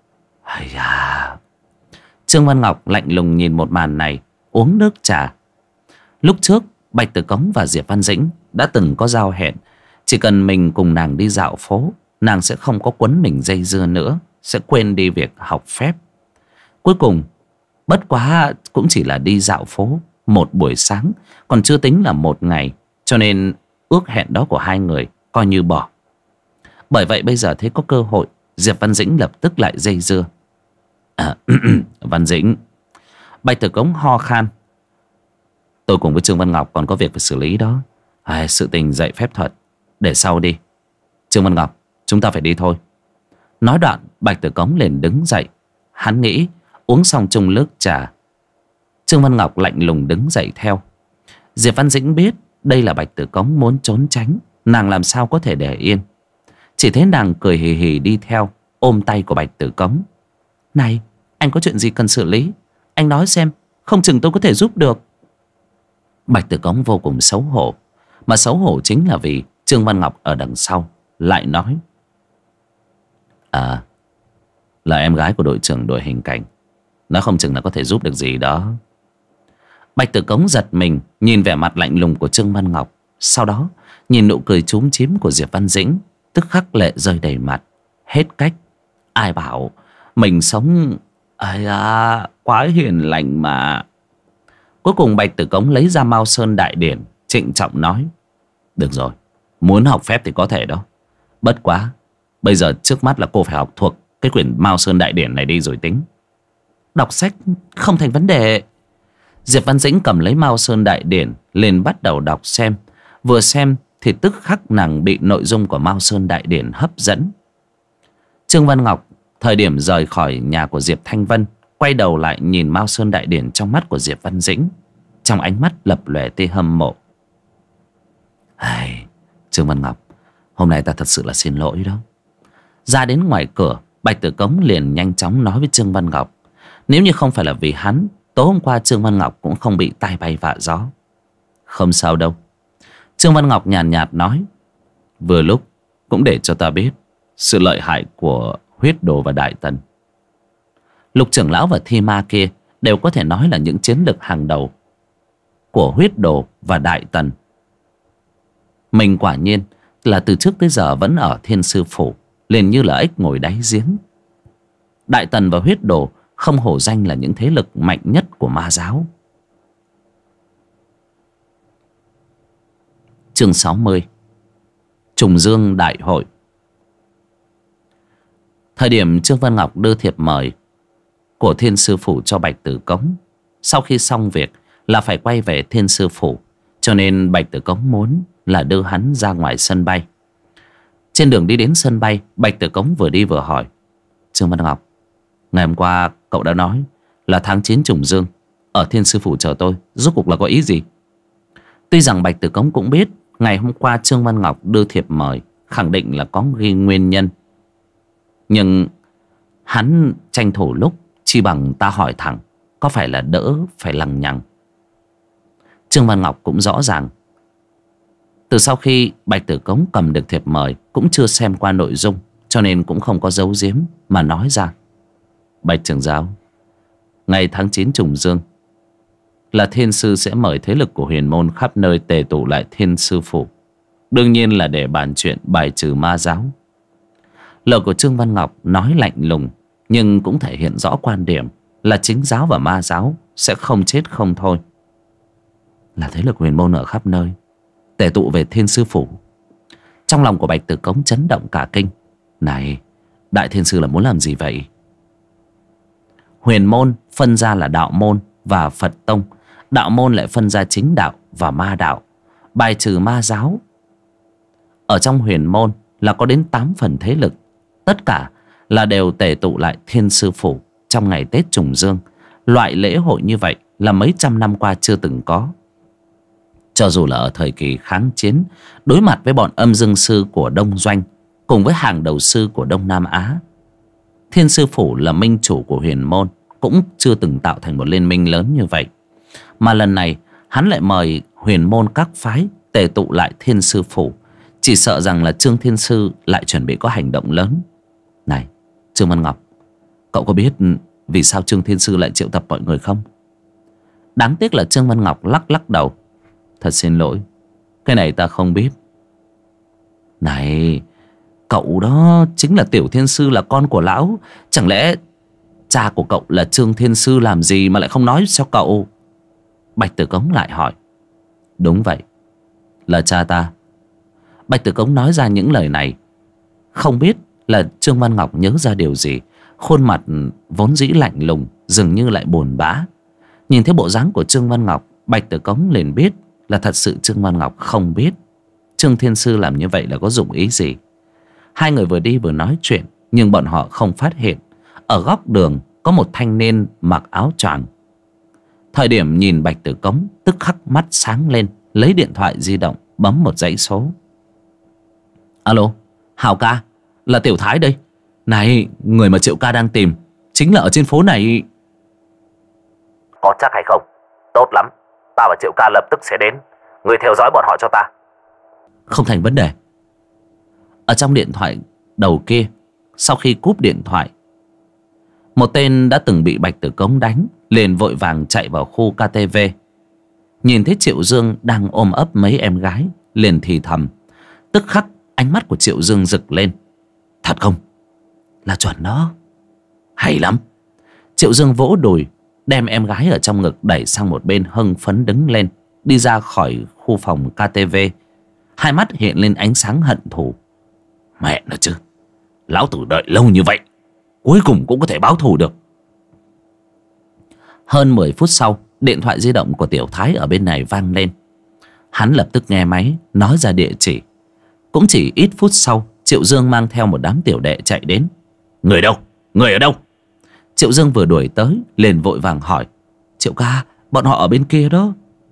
Trương Văn Ngọc lạnh lùng nhìn một màn này, uống nước trà. Lúc trước Bạch Tử Cống và Diệp Văn Dĩnh đã từng có giao hẹn, chỉ cần mình cùng nàng đi dạo phố, nàng sẽ không có quấn mình dây dưa nữa, sẽ quên đi việc học phép. Cuối cùng bất quá cũng chỉ là đi dạo phố một buổi sáng, còn chưa tính là một ngày, cho nên ước hẹn đó của hai người coi như bỏ. Bởi vậy bây giờ thấy có cơ hội, Diệp Văn Dĩnh lập tức lại dây dưa. Văn Dĩnh. Bạch Tử Cống ho khan. Tôi cùng với Trương Văn Ngọc còn có việc phải xử lý đó. Sự tình dạy phép thuật để sau đi. Trương Văn Ngọc, chúng ta phải đi thôi. Nói đoạn Bạch Tử Cống liền đứng dậy. Hắn nghĩ uống xong chung nước trà. Trương Văn Ngọc lạnh lùng đứng dậy theo. Diệp Văn Dĩnh biết đây là Bạch Tử Cống muốn trốn tránh, nàng làm sao có thể để yên. Chỉ thấy nàng cười hì hì đi theo, ôm tay của Bạch Tử Cống. Này, anh có chuyện gì cần xử lý, anh nói xem, không chừng tôi có thể giúp được. Bạch Tử Cống vô cùng xấu hổ. Mà xấu hổ chính là vì Trương Văn Ngọc ở đằng sau lại nói: À, là em gái của đội trưởng đội hình cảnh, nó không chừng là có thể giúp được gì đó. Bạch Tử Cống giật mình nhìn vẻ mặt lạnh lùng của Trương Văn Ngọc, sau đó nhìn nụ cười chúm chím của Diệp Văn Dĩnh, tức khắc lệ rơi đầy mặt. Hết cách, ai bảo mình sống ấy à, quá hiền lành mà. Cuối cùng Bạch Tử Cống lấy ra Mao Sơn Đại Điển, trịnh trọng nói: Được rồi, muốn học phép thì có thể đó. Bất quá bây giờ trước mắt là cô phải học thuộc cái quyển Mao Sơn Đại Điển này đi rồi tính. Đọc sách không thành vấn đề. Diệp Văn Dĩnh cầm lấy Mao Sơn Đại Điển lên bắt đầu đọc xem. Vừa xem thì tức khắc nàng bị nội dung của Mao Sơn Đại Điển hấp dẫn. Trương Văn Ngọc thời điểm rời khỏi nhà của Diệp Thanh Vân, quay đầu lại nhìn Mao Sơn Đại Điển trong mắt của Diệp Văn Dĩnh, trong ánh mắt lập lòe tia hâm mộ. Ai, Trương Văn Ngọc, hôm nay ta thật sự là xin lỗi đó. Ra đến ngoài cửa, Bạch Tử Cống liền nhanh chóng nói với Trương Văn Ngọc, nếu như không phải là vì hắn, tối hôm qua Trương Văn Ngọc cũng không bị tai bay vạ gió. Không sao đâu. Trương Văn Ngọc nhàn nhạt nói, vừa lúc cũng để cho ta biết sự lợi hại của Huyết Đồ và Đại Tần. Lục trưởng lão và Thi Ma kia đều có thể nói là những chiến lược hàng đầu của Huyết Đồ và Đại Tần. Mình quả nhiên là từ trước tới giờ vẫn ở Thiên Sư Phủ, liền như là ếch ngồi đáy giếng. Đại Tần và Huyết Đồ không hổ danh là những thế lực mạnh nhất của ma giáo. Chương 60, Trùng Dương Đại Hội. Thời điểm Trương Văn Ngọc đưa thiệp mời của Thiên Sư Phủ cho Bạch Tử Cống, sau khi xong việc là phải quay về Thiên Sư Phủ, cho nên Bạch Tử Cống muốn là đưa hắn ra ngoài sân bay. Trên đường đi đến sân bay, Bạch Tử Cống vừa đi vừa hỏi, Trương Văn Ngọc, ngày hôm qua cậu đã nói là tháng 9 Trùng Dương ở Thiên Sư Phủ chờ tôi, rốt cuộc là có ý gì? Tuy rằng Bạch Tử Cống cũng biết ngày hôm qua Trương Văn Ngọc đưa thiệp mời khẳng định là có ghi nguyên nhân, nhưng hắn tranh thủ lúc chi bằng ta hỏi thẳng, có phải là đỡ phải lằng nhằng. Trương Văn Ngọc cũng rõ ràng, từ sau khi Bạch Tử Cống cầm được thiệp mời cũng chưa xem qua nội dung, cho nên cũng không có giấu giếm mà nói ra. Bạch trưởng giáo, ngày tháng 9 Trùng Dương là Thiên Sư sẽ mời thế lực của huyền môn khắp nơi tề tụ lại Thiên Sư Phủ, đương nhiên là để bàn chuyện bài trừ ma giáo. Lời của Trương Văn Ngọc nói lạnh lùng, nhưng cũng thể hiện rõ quan điểm là chính giáo và ma giáo sẽ không chết không thôi. Là thế lực huyền môn ở khắp nơi tề tụ về Thiên Sư Phủ. Trong lòng của Bạch Tử Cống chấn động cả kinh. Này, Đại Thiên Sư là muốn làm gì vậy? Huyền môn phân ra là đạo môn và Phật tông, đạo môn lại phân ra chính đạo và ma đạo, bài trừ ma giáo. Ở trong huyền môn là có đến 8 phần thế lực, tất cả là đều tề tụ lại Thiên Sư Phủ trong ngày Tết Trùng Dương. Loại lễ hội như vậy là mấy trăm năm qua chưa từng có. Cho dù là ở thời kỳ kháng chiến, đối mặt với bọn âm dương sư của Đông Doanh cùng với hàng đầu sư của Đông Nam Á, Thiên Sư Phủ là minh chủ của huyền môn cũng chưa từng tạo thành một liên minh lớn như vậy. Mà lần này hắn lại mời huyền môn các phái tề tụ lại Thiên Sư Phủ, chỉ sợ rằng là Trương Thiên Sư lại chuẩn bị có hành động lớn. Này Trương Văn Ngọc, cậu có biết vì sao Trương Thiên Sư lại triệu tập mọi người không? Đáng tiếc là Trương Văn Ngọc lắc lắc đầu. Thật xin lỗi, cái này ta không biết. Này, cậu đó chính là Tiểu Thiên Sư, là con của lão. Chẳng lẽ cha của cậu là Trương Thiên Sư làm gì mà lại không nói cho cậu? Bạch Tử Cống lại hỏi. Đúng vậy, là cha ta. Bạch Tử Cống nói ra những lời này, không biết là Trương Văn Ngọc nhớ ra điều gì. Khuôn mặt vốn dĩ lạnh lùng dường như lại buồn bã. Nhìn thấy bộ dáng của Trương Văn Ngọc, Bạch Tử Cống liền biết là thật sự Trương Văn Ngọc không biết Trương Thiên Sư làm như vậy là có dụng ý gì. Hai người vừa đi vừa nói chuyện, nhưng bọn họ không phát hiện ở góc đường có một thanh niên mặc áo choàng. Thời điểm nhìn Bạch Tử Cống, tức khắc mắt sáng lên, lấy điện thoại di động bấm một dãy số. Alo, Hào ca, là Tiểu Thái đây. Này, người mà Triệu ca đang tìm chính là ở trên phố này. Có chắc hay không? Tốt lắm, ta và Triệu ca lập tức sẽ đến. Người theo dõi bọn họ cho ta. Không thành vấn đề. Ở trong điện thoại đầu kia, sau khi cúp điện thoại, một tên đã từng bị Bạch Tử Cống đánh liền vội vàng chạy vào khu KTV. Nhìn thấy Triệu Dương đang ôm ấp mấy em gái, liền thì thầm. Tức khắc ánh mắt của Triệu Dương rực lên. Thật không? Là chuẩn đó. Hay lắm. Triệu Dương vỗ đùi, đem em gái ở trong ngực đẩy sang một bên, hưng phấn đứng lên, đi ra khỏi khu phòng KTV. Hai mắt hiện lên ánh sáng hận thù. Mẹ nó chứ, lão tử đợi lâu như vậy, cuối cùng cũng có thể báo thù được. Hơn 10 phút sau, điện thoại di động của Tiểu Thái ở bên này vang lên. Hắn lập tức nghe máy, nói ra địa chỉ. Cũng chỉ ít phút sau, Triệu Dương mang theo một đám tiểu đệ chạy đến. Người đâu? Người ở đâu? Triệu Dương vừa đuổi tới, liền vội vàng hỏi. Triệu ca, bọn họ ở bên kia đó.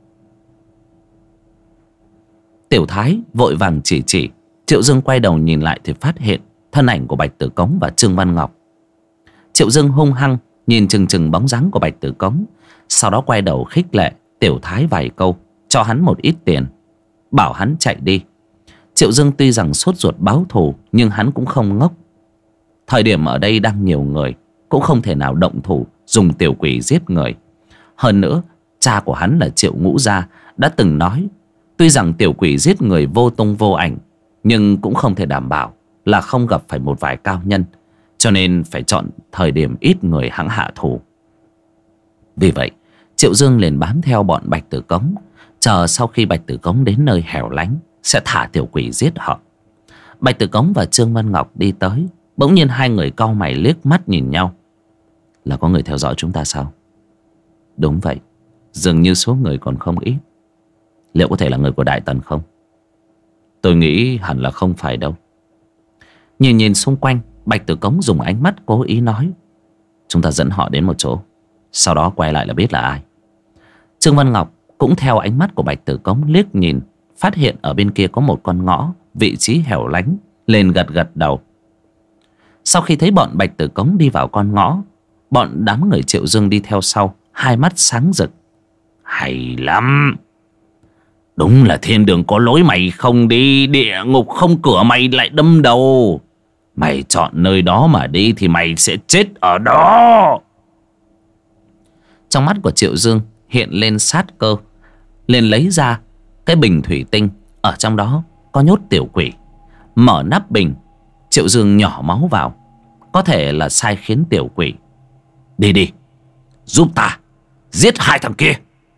Tiểu Thái vội vàng chỉ. Triệu Dương quay đầu nhìn lại thì phát hiện thân ảnh của Bạch Tử Cống và Trương Văn Ngọc. Triệu Dương hung hăng nhìn chừng bóng dáng của Bạch Tử Cống, sau đó quay đầu khích lệ Tiểu Thái vài câu, cho hắn một ít tiền, bảo hắn chạy đi. Triệu Dương tuy rằng sốt ruột báo thù, nhưng hắn cũng không ngốc. Thời điểm ở đây đang nhiều người, cũng không thể nào động thủ dùng tiểu quỷ giết người. Hơn nữa, cha của hắn là Triệu Ngũ Gia đã từng nói, tuy rằng tiểu quỷ giết người vô tung vô ảnh, nhưng cũng không thể đảm bảo là không gặp phải một vài cao nhân, cho nên phải chọn thời điểm ít người hãng hạ thủ. Vì vậy, Triệu Dương liền bám theo bọn Bạch Tử Cống, chờ sau khi Bạch Tử Cống đến nơi hẻo lánh sẽ thả tiểu quỷ giết họ. Bạch Tử Cống và Trương Văn Ngọc đi tới, bỗng nhiên hai người cau mày liếc mắt nhìn nhau. Là có người theo dõi chúng ta sao? Đúng vậy, dường như số người còn không ít. Liệu có thể là người của Đại Tần không? Tôi nghĩ hẳn là không phải đâu. Nhìn xung quanh, Bạch Tử Cống dùng ánh mắt cố ý nói. Chúng ta dẫn họ đến một chỗ, sau đó quay lại là biết là ai. Trương Văn Ngọc cũng theo ánh mắt của Bạch Tử Cống liếc nhìn, phát hiện ở bên kia có một con ngõ, vị trí hẻo lánh, lên gật đầu. Sau khi thấy bọn Bạch Tử Cống đi vào con ngõ, bọn đám người Triệu Dương đi theo sau, hai mắt sáng rực. Hay lắm. Đúng là thiên đường có lối mày không đi, địa ngục không cửa mày lại đâm đầu. Mày chọn nơi đó mà đi thì mày sẽ chết ở đó. Trong mắt của Triệu Dương hiện lên sát cơ, liền lấy ra cái bình thủy tinh, ở trong đó có nhốt tiểu quỷ. Mở nắp bình, Triệu Dương nhỏ máu vào, có thể là sai khiến tiểu quỷ. Đi, giúp ta giết hai thằng kia.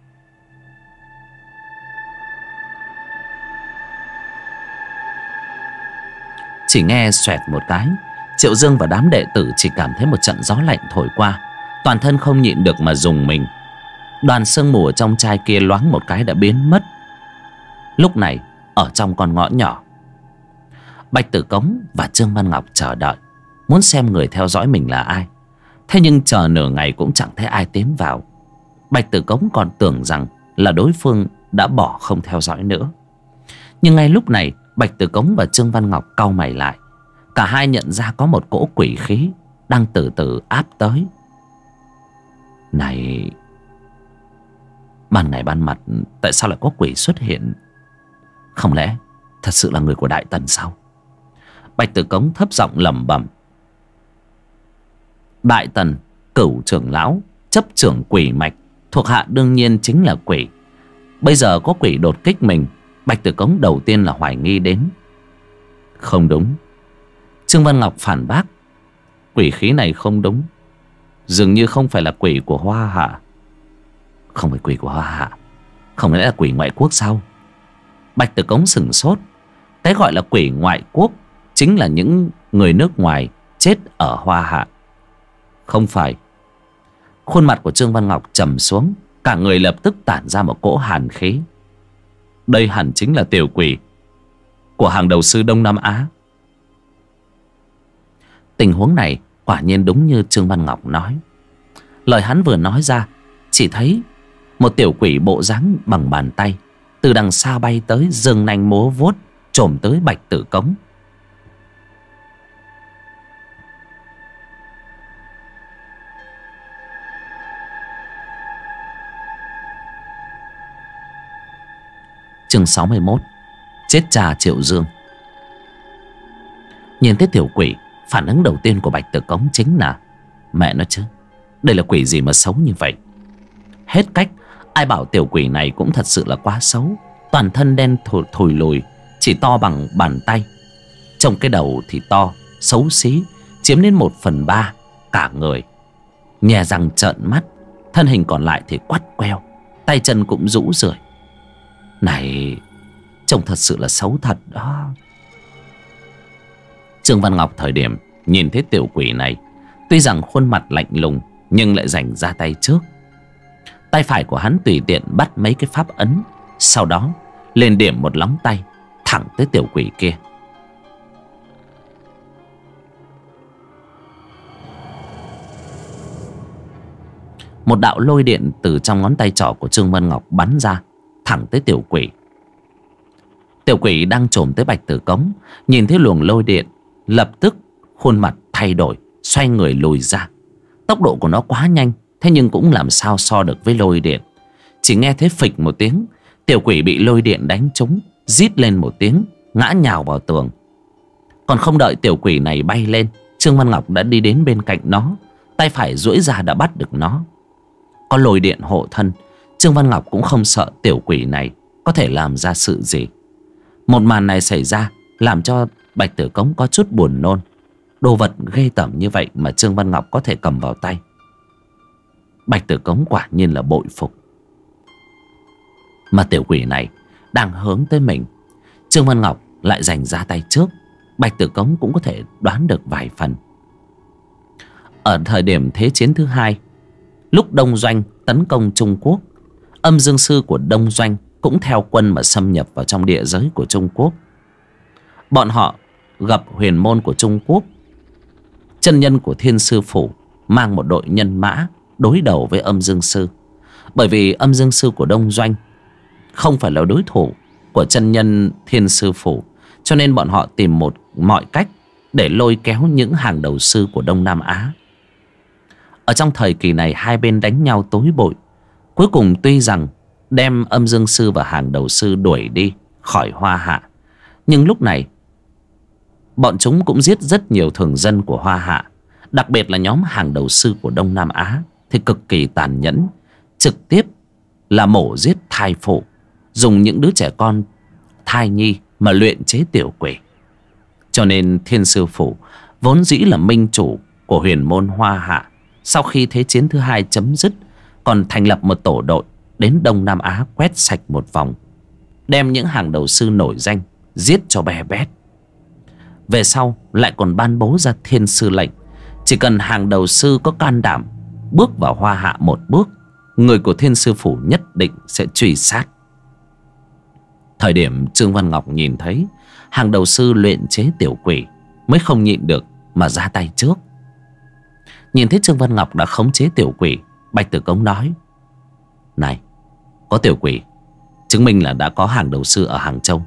Chỉ nghe xoẹt một cái, Triệu Dương và đám đệ tử chỉ cảm thấy một trận gió lạnh thổi qua, toàn thân không nhịn được mà rùng mình. Đoàn sương mù ở trong chai kia loáng một cái đã biến mất. Lúc này ở trong con ngõ nhỏ, Bạch Tử Cống và Trương Văn Ngọc chờ đợi, muốn xem người theo dõi mình là ai. Thế nhưng chờ nửa ngày cũng chẳng thấy ai tiến vào. Bạch Tử Cống còn tưởng rằng là đối phương đã bỏ không theo dõi nữa. Nhưng ngay lúc này, Bạch Tử Cống và Trương Văn Ngọc cau mày lại. Cả hai nhận ra có một cỗ quỷ khí đang từ từ áp tới. Này, ban ngày ban mặt tại sao lại có quỷ xuất hiện? Không lẽ thật sự là người của Đại Tần sao? Bạch Tử Cống thấp giọng lẩm bẩm. Đại Tần, Cửu trưởng lão chấp trưởng quỷ mạch, thuộc hạ đương nhiên chính là quỷ. Bây giờ có quỷ đột kích mình, Bạch Tử Cống đầu tiên là hoài nghi đến. Không đúng. Trương Văn Ngọc phản bác. Quỷ khí này không đúng. Dường như không phải là quỷ của Hoa Hạ. Không phải quỷ của Hoa Hạ, không lẽ là quỷ ngoại quốc sao? Bạch Tử Cống sửng sốt. Cái gọi là quỷ ngoại quốc chính là những người nước ngoài chết ở Hoa Hạ. Không phải. Khuôn mặt của Trương Văn Ngọc trầm xuống, cả người lập tức tản ra một cỗ hàn khí. Đây hẳn chính là tiểu quỷ của hàng đầu sư Đông Nam Á. Tình huống này quả nhiên đúng như Trương Văn Ngọc nói. Lời hắn vừa nói ra, chỉ thấy một tiểu quỷ bộ dáng bằng bàn tay từ đằng xa bay tới, giương nanh múa vuốt chồm tới Bạch Tử Cống. Chương 61. Chết cha Triệu Dương. Nhìn thấy tiểu quỷ, phản ứng đầu tiên của Bạch Tử Cống chính là: mẹ nó chứ, đây là quỷ gì mà xấu như vậy. Hết cách, ai bảo tiểu quỷ này cũng thật sự là quá xấu. Toàn thân đen thùi lùi, chỉ to bằng bàn tay. Trông cái đầu thì to, xấu xí, chiếm đến 1/3 cả người. Nhè răng trợn mắt, thân hình còn lại thì quắt queo, tay chân cũng rũ rượi. Này, trông thật sự là xấu thật đó. Trương Văn Ngọc thời điểm nhìn thấy tiểu quỷ này, tuy rằng khuôn mặt lạnh lùng nhưng lại giành ra tay trước. Tay phải của hắn tùy tiện bắt mấy cái pháp ấn, sau đó lên điểm một lóng tay thẳng tới tiểu quỷ kia. Một đạo lôi điện từ trong ngón tay trỏ của Trương Văn Ngọc bắn ra thẳng tới tiểu quỷ. Tiểu quỷ đang chồm tới Bạch Tử Cống, nhìn thấy luồng lôi điện, lập tức khuôn mặt thay đổi, xoay người lùi ra. Tốc độ của nó quá nhanh, thế nhưng cũng làm sao so được với lôi điện. Chỉ nghe thấy phịch một tiếng, tiểu quỷ bị lôi điện đánh trúng, rít lên một tiếng, ngã nhào vào tường. Còn không đợi tiểu quỷ này bay lên, Trương Văn Ngọc đã đi đến bên cạnh nó, tay phải duỗi ra đã bắt được nó. Có lôi điện hộ thân, Trương Văn Ngọc cũng không sợ tiểu quỷ này có thể làm ra sự gì. Một màn này xảy ra làm cho Bạch Tử Cống có chút buồn nôn. Đồ vật ghê tởm như vậy mà Trương Văn Ngọc có thể cầm vào tay. Bạch Tử Cống quả nhiên là bội phục. Mà tiểu quỷ này đang hướng tới mình, Trương Văn Ngọc lại giành ra tay trước. Bạch Tử Cống cũng có thể đoán được vài phần. Ở thời điểm Thế chiến thứ hai, lúc Đông Doanh tấn công Trung Quốc, Âm Dương Sư của Đông Doanh cũng theo quân mà xâm nhập vào trong địa giới của Trung Quốc. Bọn họ gặp huyền môn của Trung Quốc. Chân nhân của Thiên Sư Phủ mang một đội nhân mã đối đầu với Âm Dương Sư. Bởi vì Âm Dương Sư của Đông Doanh không phải là đối thủ của chân nhân Thiên Sư Phủ, cho nên bọn họ tìm mọi cách để lôi kéo những hàng đầu sư của Đông Nam Á. Ở trong thời kỳ này, hai bên đánh nhau tối bội. Cuối cùng tuy rằng đem Âm Dương Sư và hàng đầu sư đuổi đi khỏi Hoa Hạ, nhưng lúc này bọn chúng cũng giết rất nhiều thường dân của Hoa Hạ. Đặc biệt là nhóm hàng đầu sư của Đông Nam Á thì cực kỳ tàn nhẫn, trực tiếp là mổ giết thai phụ, dùng những đứa trẻ con thai nhi mà luyện chế tiểu quỷ. Cho nên Thiên Sư Phủ vốn dĩ là minh chủ của huyền môn Hoa Hạ, sau khi Thế chiến thứ hai chấm dứt còn thành lập một tổ đội đến Đông Nam Á quét sạch một vòng, đem những hàng đầu sư nổi danh giết cho bè bét. Về sau lại còn ban bố ra Thiên Sư lệnh, chỉ cần hàng đầu sư có can đảm bước vào Hoa Hạ một bước, người của Thiên Sư Phủ nhất định sẽ truy sát. Thời điểm Trương Văn Ngọc nhìn thấy hàng đầu sư luyện chế tiểu quỷ, mới không nhịn được mà ra tay trước. Nhìn thấy Trương Văn Ngọc đã khống chế tiểu quỷ, Bạch Tử Cống nói: này, có tiểu quỷ chứng minh là đã có hàng đầu sư ở Hàng Châu.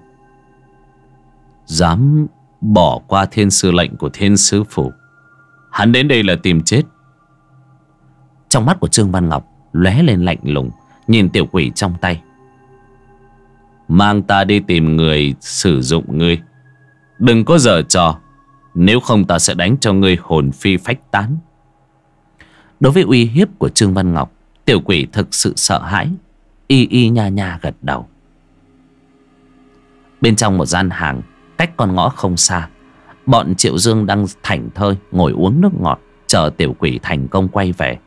Dám bỏ qua Thiên Sư lệnh của Thiên Sư Phủ, hắn đến đây là tìm chết. Trong mắt của Trương Văn Ngọc lóe lên lạnh lùng, nhìn tiểu quỷ trong tay: mang ta đi tìm người sử dụng ngươi, đừng có giở trò, nếu không ta sẽ đánh cho ngươi hồn phi phách tán. Đối với uy hiếp của Trương Văn Ngọc, tiểu quỷ thực sự sợ hãi, y nha nha gật đầu. Bên trong một gian hàng cách con ngõ không xa, bọn Triệu Dương đang thảnh thơi ngồi uống nước ngọt, chờ tiểu quỷ thành công quay về.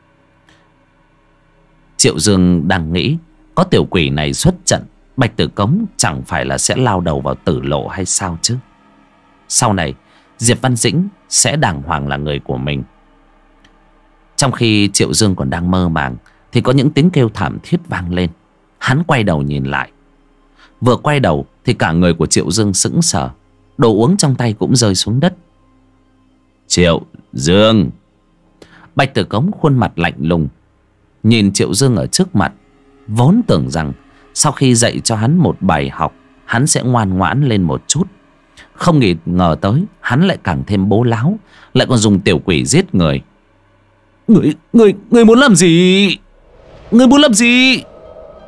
Triệu Dương đang nghĩ, có tiểu quỷ này xuất trận, Bạch Tử Cống chẳng phải là sẽ lao đầu vào tử lộ hay sao chứ. Sau này Diệp Văn Dĩnh sẽ đàng hoàng là người của mình. Trong khi Triệu Dương còn đang mơ màng thì có những tiếng kêu thảm thiết vang lên. Hắn quay đầu nhìn lại. Vừa quay đầu thì cả người của Triệu Dương sững sờ, đồ uống trong tay cũng rơi xuống đất. Triệu Dương! Bạch Tử Cống khuôn mặt lạnh lùng nhìn Triệu Dương ở trước mặt, vốn tưởng rằng sau khi dạy cho hắn một bài học, hắn sẽ ngoan ngoãn lên một chút. Không ngờ tới hắn lại càng thêm bố láo, lại còn dùng tiểu quỷ giết người. Người muốn làm gì? Người muốn làm gì?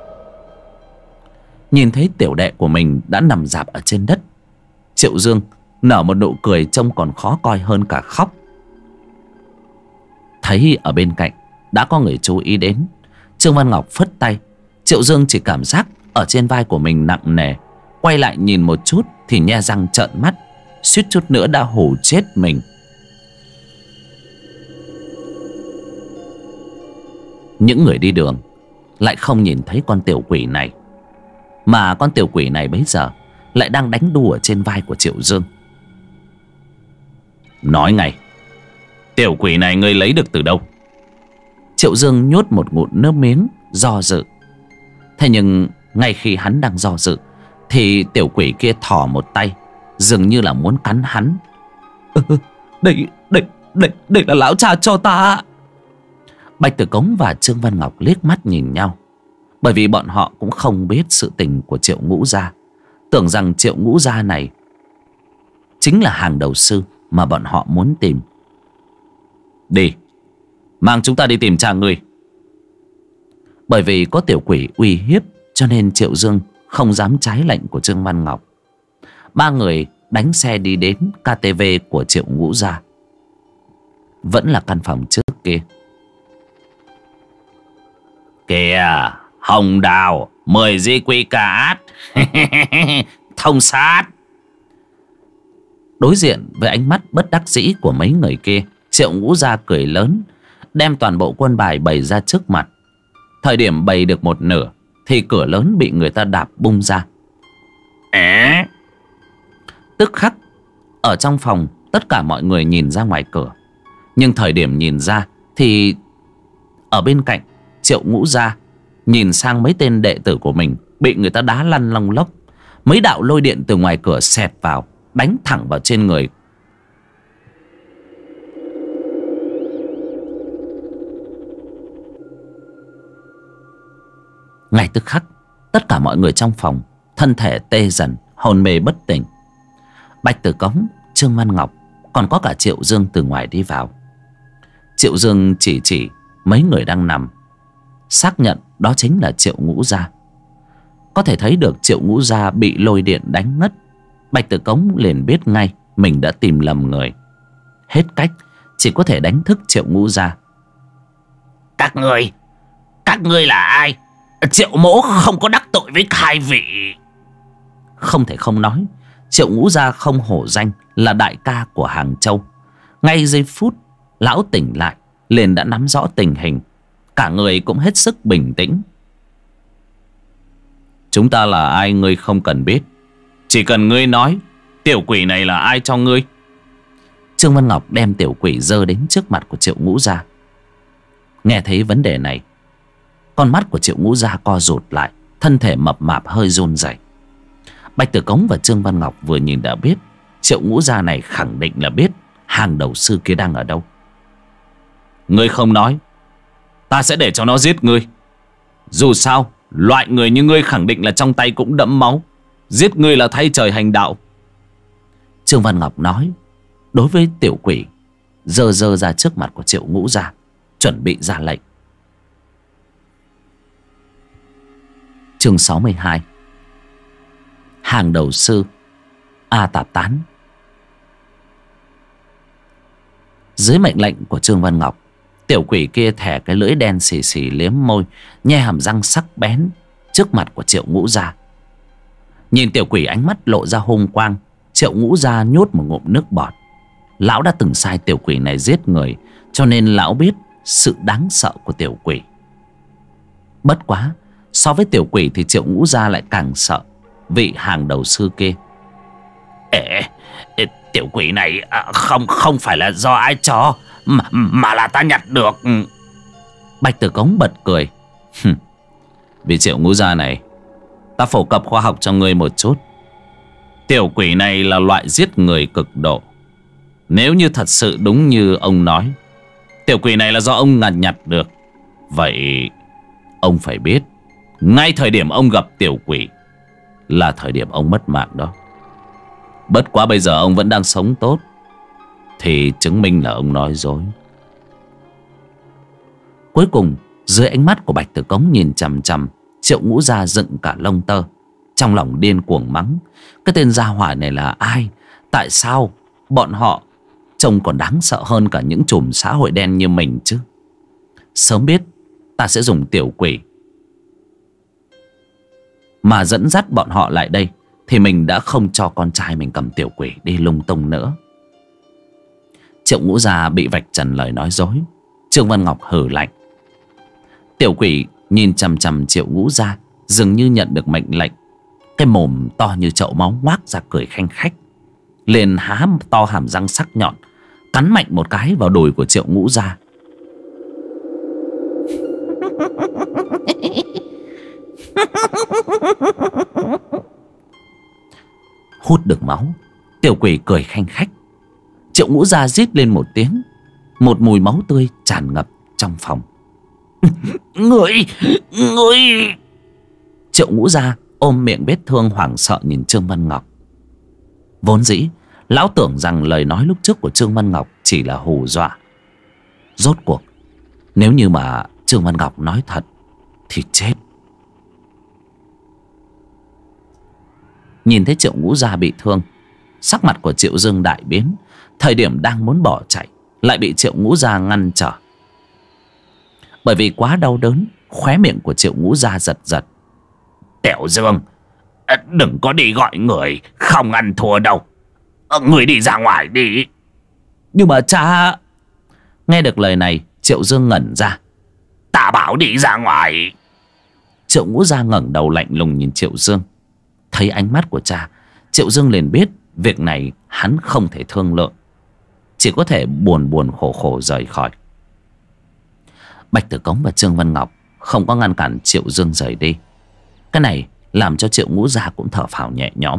Nhìn thấy tiểu đệ của mình đã nằm rạp ở trên đất, Triệu Dương nở một nụ cười trông còn khó coi hơn cả khóc. Thấy ở bên cạnh đã có người chú ý đến, Trương Văn Ngọc phất tay. Triệu Dương chỉ cảm giác ở trên vai của mình nặng nề, quay lại nhìn một chút thì nhe răng trợn mắt, suýt chút nữa đã hù chết mình. Những người đi đường lại không nhìn thấy con tiểu quỷ này, mà con tiểu quỷ này bấy giờ lại đang đánh đu ở trên vai của Triệu Dương. Nói ngay, tiểu quỷ này ngươi lấy được từ đâu? Triệu Dương nhốt một ngụm nước miếng, do dự. Thế nhưng ngay khi hắn đang do dự thì tiểu quỷ kia thò một tay, dường như là muốn cắn hắn. Đây là lão cha cho ta. Bạch Tử Cống và Trương Văn Ngọc liếc mắt nhìn nhau, bởi vì bọn họ cũng không biết sự tình của Triệu Ngũ Gia, tưởng rằng Triệu Ngũ Gia này chính là hàng đầu sư mà bọn họ muốn tìm. Đi, mang chúng ta đi tìm cha ngươi. Bởi vì có tiểu quỷ uy hiếp cho nên Triệu Dương không dám trái lệnh của Trương Văn Ngọc. Ba người đánh xe đi đến KTV của Triệu Ngũ Gia. Vẫn là căn phòng trước kia. Kìa, hồng đào 10 di quy cát. Thông sát. Đối diện với ánh mắt bất đắc dĩ của mấy người kia, Triệu Ngũ Gia cười lớn, đem toàn bộ quân bài bày ra trước mặt. Thời điểm bày được một nửa thì cửa lớn bị người ta đạp bung ra. Tức khắc ở trong phòng tất cả mọi người nhìn ra ngoài cửa. Nhưng thời điểm nhìn ra thì ở bên cạnh Triệu Ngũ Gia nhìn sang mấy tên đệ tử của mình bị người ta đá lăn lông lốc. Mấy đạo lôi điện từ ngoài cửa xẹt vào, đánh thẳng vào trên người. Ngay tức khắc tất cả mọi người trong phòng thân thể tê dần, hôn mê bất tỉnh. Bạch Tử Cống, Trương Văn Ngọc, còn có cả Triệu Dương từ ngoài đi vào. Triệu Dương chỉ mấy người đang nằm, xác nhận đó chính là Triệu Ngũ Gia. Có thể thấy được Triệu Ngũ Gia bị lôi điện đánh ngất. Bạch Tử Cống liền biết ngay mình đã tìm lầm người. Hết cách, chỉ có thể đánh thức Triệu Ngũ Gia. Các ngươi là ai? Triệu mỗ không có đắc tội với hai vị. Không thể không nói, Triệu Ngũ Gia không hổ danh là đại ca của Hàng Châu. Ngay giây phút lão tỉnh lại liền đã nắm rõ tình hình, cả người cũng hết sức bình tĩnh. Chúng ta là ai ngươi không cần biết, chỉ cần ngươi nói tiểu quỷ này là ai cho ngươi. Trương Văn Ngọc đem tiểu quỷ giơ đến trước mặt của Triệu Ngũ Gia. Nghe thấy vấn đề này, con mắt của Triệu Ngũ Gia co rụt lại, thân thể mập mạp hơi run rẩy. Bạch Tử Cống và Trương Văn Ngọc vừa nhìn đã biết Triệu Ngũ Gia này khẳng định là biết hàng đầu sư kia đang ở đâu. Ngươi không nói, ta sẽ để cho nó giết ngươi. Dù sao loại người như ngươi khẳng định là trong tay cũng đẫm máu. Giết ngươi là thay trời hành đạo. Trương Văn Ngọc nói, đối với tiểu quỷ giơ ra trước mặt của Triệu Ngũ Gia, chuẩn bị ra lệnh. Chương 62. Hàng đầu sư A Tạp Tán. Dưới mệnh lệnh của Trương Văn Ngọc, tiểu quỷ kia thẻ cái lưỡi đen xì xì liếm môi, nhe hàm răng sắc bén trước mặt của Triệu Ngũ Gia. Nhìn tiểu quỷ ánh mắt lộ ra hung quang, Triệu Ngũ Gia nhốt một ngụm nước bọt. Lão đã từng sai tiểu quỷ này giết người, cho nên lão biết sự đáng sợ của tiểu quỷ. Bất quá, so với tiểu quỷ thì Triệu Ngũ Gia lại càng sợ vị hàng đầu sư kia. Tiểu quỷ này không phải là do ai cho, mà là ta nhặt được. Bạch Tử Cống bật cười. Vì Triệu Ngũ Gia này, ta phổ cập khoa học cho ngươi một chút. Tiểu quỷ này là loại giết người cực độ. Nếu như thật sự đúng như ông nói, tiểu quỷ này là do ông nhặt được, vậy ông phải biết ngay thời điểm ông gặp tiểu quỷ là thời điểm ông mất mạng đó. Bất quá bây giờ ông vẫn đang sống tốt, thì chứng minh là ông nói dối. Cuối cùng dưới ánh mắt của Bạch Tử Cống nhìn chằm chằm, Triệu Ngũ Gia dựng cả lông tơ, trong lòng điên cuồng mắng: cái tên gia hỏa này là ai? Tại sao bọn họ trông còn đáng sợ hơn cả những chùm xã hội đen như mình chứ? Sớm biết ta sẽ dùng tiểu quỷ mà dẫn dắt bọn họ lại đây, thì mình đã không cho con trai mình cầm tiểu quỷ đi lung tung nữa. Triệu Ngũ Gia bị vạch trần lời nói dối. Trương Văn Ngọc hừ lạnh. Tiểu quỷ nhìn chằm chằm Triệu Ngũ Gia, dường như nhận được mệnh lệnh. Cái mồm to như chậu máu ngoác ra cười khanh khách, liền há to hàm răng sắc nhọn, cắn mạnh một cái vào đùi của Triệu Ngũ Gia. Hút được máu, tiểu quỷ cười khanh khách. Triệu Ngũ Gia rít lên một tiếng. Một mùi máu tươi tràn ngập trong phòng. Người! Triệu Ngũ Gia ôm miệng vết thương hoảng sợ nhìn Trương Văn Ngọc. Vốn dĩ lão tưởng rằng lời nói lúc trước của Trương Văn Ngọc chỉ là hù dọa. Rốt cuộc nếu như mà Trương Văn Ngọc nói thật thì chết. Nhìn thấy Triệu Ngũ Gia bị thương, sắc mặt của Triệu Dương đại biến. Thời điểm đang muốn bỏ chạy, lại bị Triệu Ngũ Gia ngăn trở. Bởi vì quá đau đớn, khóe miệng của Triệu Ngũ Gia giật giật. Tiểu Dương, đừng có đi gọi người, không ăn thua đâu. Người đi ra ngoài đi. Nhưng mà cha... Nghe được lời này, Triệu Dương ngẩn ra. Ta bảo đi ra ngoài. Triệu Ngũ Gia ngẩng đầu lạnh lùng nhìn Triệu Dương. Thấy ánh mắt của cha, Triệu Dương liền biết việc này hắn không thể thương lượng, chỉ có thể buồn buồn khổ khổ rời khỏi. Bạch Tử Cống và Trương Văn Ngọc không có ngăn cản Triệu Dương rời đi. Cái này làm cho Triệu Ngũ Gia cũng thở phào nhẹ nhõm.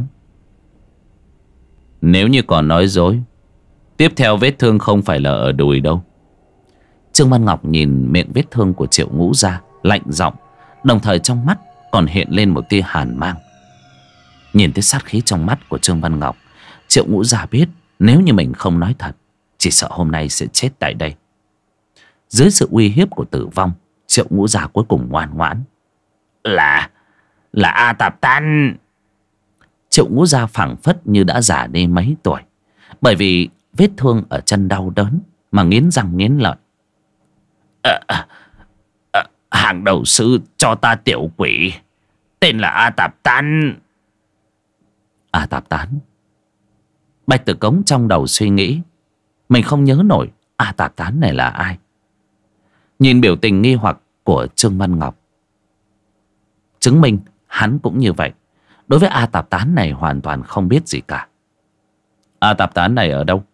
Nếu như còn nói dối, tiếp theo vết thương không phải là ở đùi đâu. Trương Văn Ngọc nhìn miệng vết thương của Triệu Ngũ Gia, lạnh giọng, đồng thời trong mắt còn hiện lên một tia hàn mang. Nhìn thấy sát khí trong mắt của Trương Văn Ngọc, Triệu Ngũ Gia biết nếu như mình không nói thật, chỉ sợ hôm nay sẽ chết tại đây. Dưới sự uy hiếp của tử vong, Triệu Ngũ Gia cuối cùng ngoan ngoãn. Là A Tạp Tan. Triệu Ngũ Gia phảng phất như đã già đi mấy tuổi, bởi vì vết thương ở chân đau đớn mà nghiến răng nghiến lợi. Hàng đầu sư cho ta tiểu quỷ, tên là A Tạp Tan. A Tạp Tán. Bạch Tử Cống trong đầu suy nghĩ, mình không nhớ nổi A Tạp Tán này là ai. Nhìn biểu tình nghi hoặc của Trương Văn Ngọc, chứng minh hắn cũng như vậy. Đối với A Tạp Tán này hoàn toàn không biết gì cả. A Tạp Tán này ở đâu?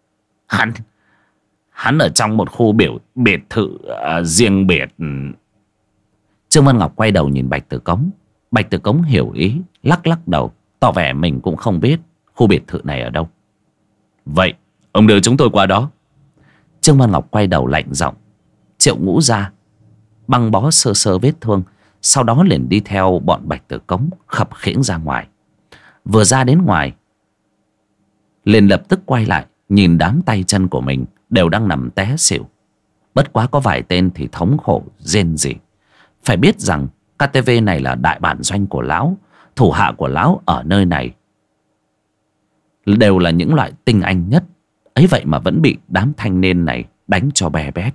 Hắn ở trong một khu biệt thự riêng biệt. Trương Văn Ngọc quay đầu nhìn Bạch Tử Cống. Bạch Tử Cống hiểu ý, lắc lắc đầu, tỏ vẻ mình cũng không biết khu biệt thự này ở đâu. Vậy ông đưa chúng tôi qua đó. Trương Văn Ngọc quay đầu lạnh giọng. Triệu Ngũ Gia băng bó sơ sơ vết thương, sau đó liền đi theo bọn Bạch Tử Cống khập khiễng ra ngoài. Vừa ra đến ngoài, liền lập tức quay lại nhìn đám tay chân của mình đều đang nằm té xỉu. Bất quá có vài tên thì thống khổ rên rỉ. Phải biết rằng KTV này là đại bản doanh của lão, thủ hạ của lão ở nơi này đều là những loại tinh anh nhất. Ấy vậy mà vẫn bị đám thanh niên này đánh cho bè bét.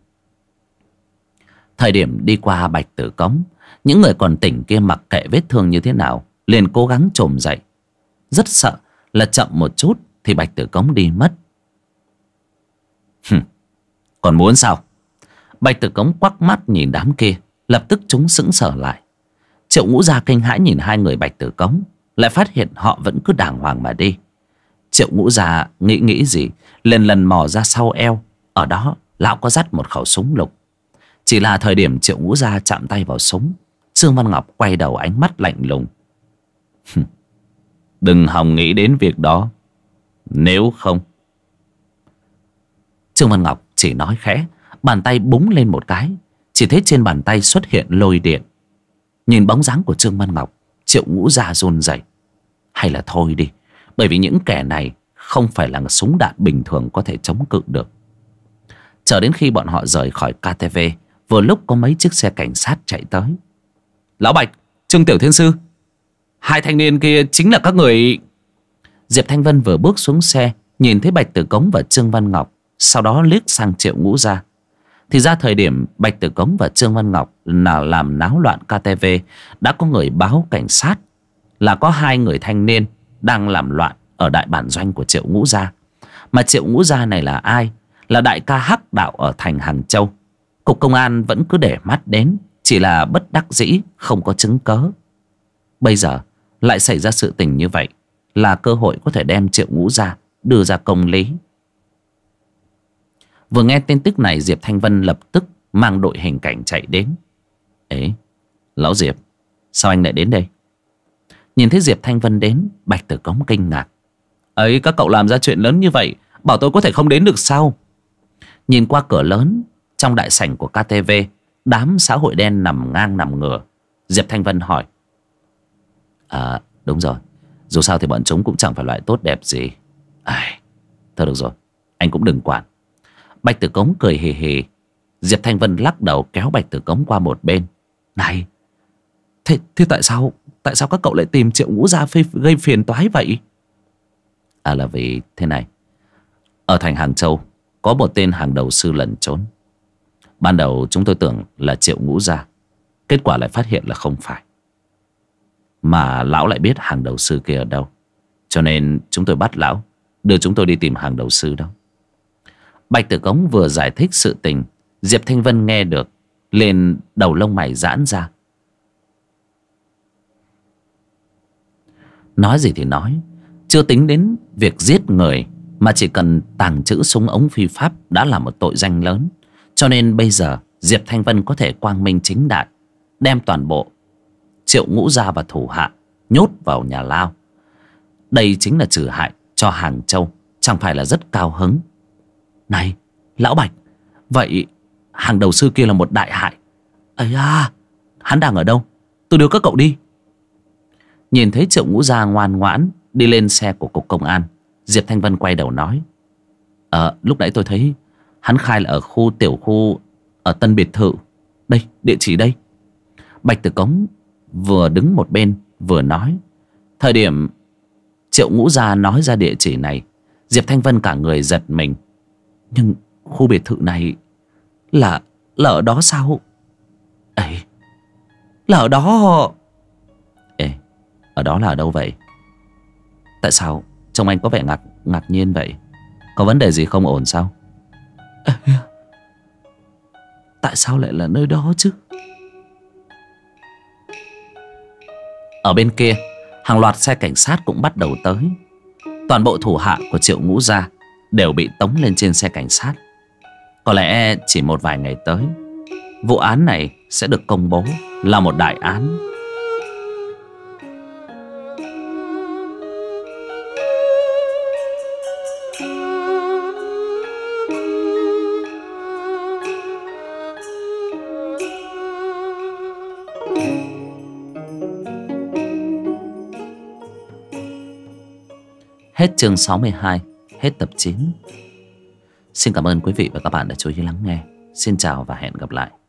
Thời điểm đi qua Bạch Tử Cống, những người còn tỉnh kia mặc kệ vết thương như thế nào, liền cố gắng trồm dậy. Rất sợ là chậm một chút thì Bạch Tử Cống đi mất. Còn muốn sao? Bạch Tử Cống quắc mắt nhìn đám kia, lập tức chúng sững sờ lại. Triệu Ngũ Gia kinh hãi nhìn hai người Bạch Tử Cống, lại phát hiện họ vẫn cứ đàng hoàng mà đi. Triệu Ngũ Gia nghĩ gì, lần mò ra sau eo. Ở đó lão có dắt một khẩu súng lục. Chỉ là thời điểm Triệu Ngũ Gia chạm tay vào súng, Trương Văn Ngọc quay đầu ánh mắt lạnh lùng. Đừng hòng nghĩ đến việc đó, nếu không. Trương Văn Ngọc chỉ nói khẽ, bàn tay búng lên một cái, chỉ thấy trên bàn tay xuất hiện lôi điện. Nhìn bóng dáng của Trương Văn Ngọc, Triệu Ngũ Gia run rẩy. Hay là thôi đi, bởi vì những kẻ này không phải là súng đạn bình thường có thể chống cự được. Chờ đến khi bọn họ rời khỏi KTV, vừa lúc có mấy chiếc xe cảnh sát chạy tới. Lão Bạch, Trương Tiểu Thiên Sư, hai thanh niên kia chính là các người... Diệp Thanh Vân vừa bước xuống xe, nhìn thấy Bạch Tử Cống và Trương Văn Ngọc, sau đó liếc sang Triệu Ngũ Gia. Thì ra thời điểm Bạch Tử Cống và Trương Văn Ngọc là làm náo loạn KTV, đã có người báo cảnh sát là có 2 người thanh niên đang làm loạn ở đại bản doanh của Triệu Ngũ Gia. Mà Triệu Ngũ Gia này là ai? Là đại ca hắc đạo ở thành Hàng Châu. Cục công an vẫn cứ để mắt đến, chỉ là bất đắc dĩ không có chứng cớ. Bây giờ lại xảy ra sự tình như vậy, là cơ hội có thể đem Triệu Ngũ Gia đưa ra công lý. Vừa nghe tin tức này, Diệp Thanh Vân lập tức mang đội hình cảnh chạy đến. Ê, lão Diệp, sao anh lại đến đây? Nhìn thấy Diệp Thanh Vân đến, Bạch Tử Cống kinh ngạc. Ấy, các cậu làm ra chuyện lớn như vậy, bảo tôi có thể không đến được sao? Nhìn qua cửa lớn trong đại sảnh của KTV, đám xã hội đen nằm ngang nằm ngửa. Diệp Thanh Vân hỏi. À, đúng rồi, dù sao thì bọn chúng cũng chẳng phải loại tốt đẹp gì. Thôi được rồi, anh cũng đừng quản. Bạch Tử Cống cười hì hì. Diệp Thanh Vân lắc đầu kéo Bạch Tử Cống qua một bên. Này, thế tại sao các cậu lại tìm Triệu Ngũ Gia gây phiền toái vậy? À, là vì thế này. Ở thành Hàng Châu có một tên hàng đầu sư lẩn trốn. Ban đầu chúng tôi tưởng là Triệu Ngũ Gia, kết quả lại phát hiện là không phải. Mà lão lại biết hàng đầu sư kia ở đâu, cho nên chúng tôi bắt lão, đưa chúng tôi đi tìm hàng đầu sư đó. Bạch Tử Cống vừa giải thích sự tình, Diệp Thanh Vân nghe được, lên đầu lông mày giãn ra. Nói gì thì nói, chưa tính đến việc giết người, mà chỉ cần tàng trữ súng ống phi pháp đã là một tội danh lớn. Cho nên bây giờ Diệp Thanh Vân có thể quang minh chính đại đem toàn bộ Triệu Ngũ Gia và thủ hạ nhốt vào nhà lao. Đây chính là trừ hại cho Hàng Châu, chẳng phải là rất cao hứng? Này, lão Bạch, vậy hàng đầu sư kia là một đại hại. Ấy à, hắn đang ở đâu? Tôi đưa các cậu đi. Nhìn thấy Triệu Ngũ Gia ngoan ngoãn đi lên xe của cục công an, Diệp Thanh Vân quay đầu nói. Lúc nãy tôi thấy hắn khai là ở tiểu khu ở Tân Biệt Thự. Đây, địa chỉ đây. Bạch Tử Cống vừa đứng một bên vừa nói. Thời điểm Triệu Ngũ Gia nói ra địa chỉ này, Diệp Thanh Vân cả người giật mình. Nhưng khu biệt thự này là ở đó sao? Ấy, là ở đó. Ê, ở đó là ở đâu vậy? Tại sao trông anh có vẻ ngạc nhiên vậy? Có vấn đề gì không ổn sao? Tại sao lại là nơi đó chứ? Ở bên kia, hàng loạt xe cảnh sát cũng bắt đầu tới. Toàn bộ thủ hạ của Triệu Ngũ Gia đều bị tống lên trên xe cảnh sát. Có lẽ chỉ một vài ngày tới, vụ án này sẽ được công bố là một đại án. Hết chương 62, hết tập 9. Xin cảm ơn quý vị và các bạn đã chú ý lắng nghe. Xin chào và hẹn gặp lại.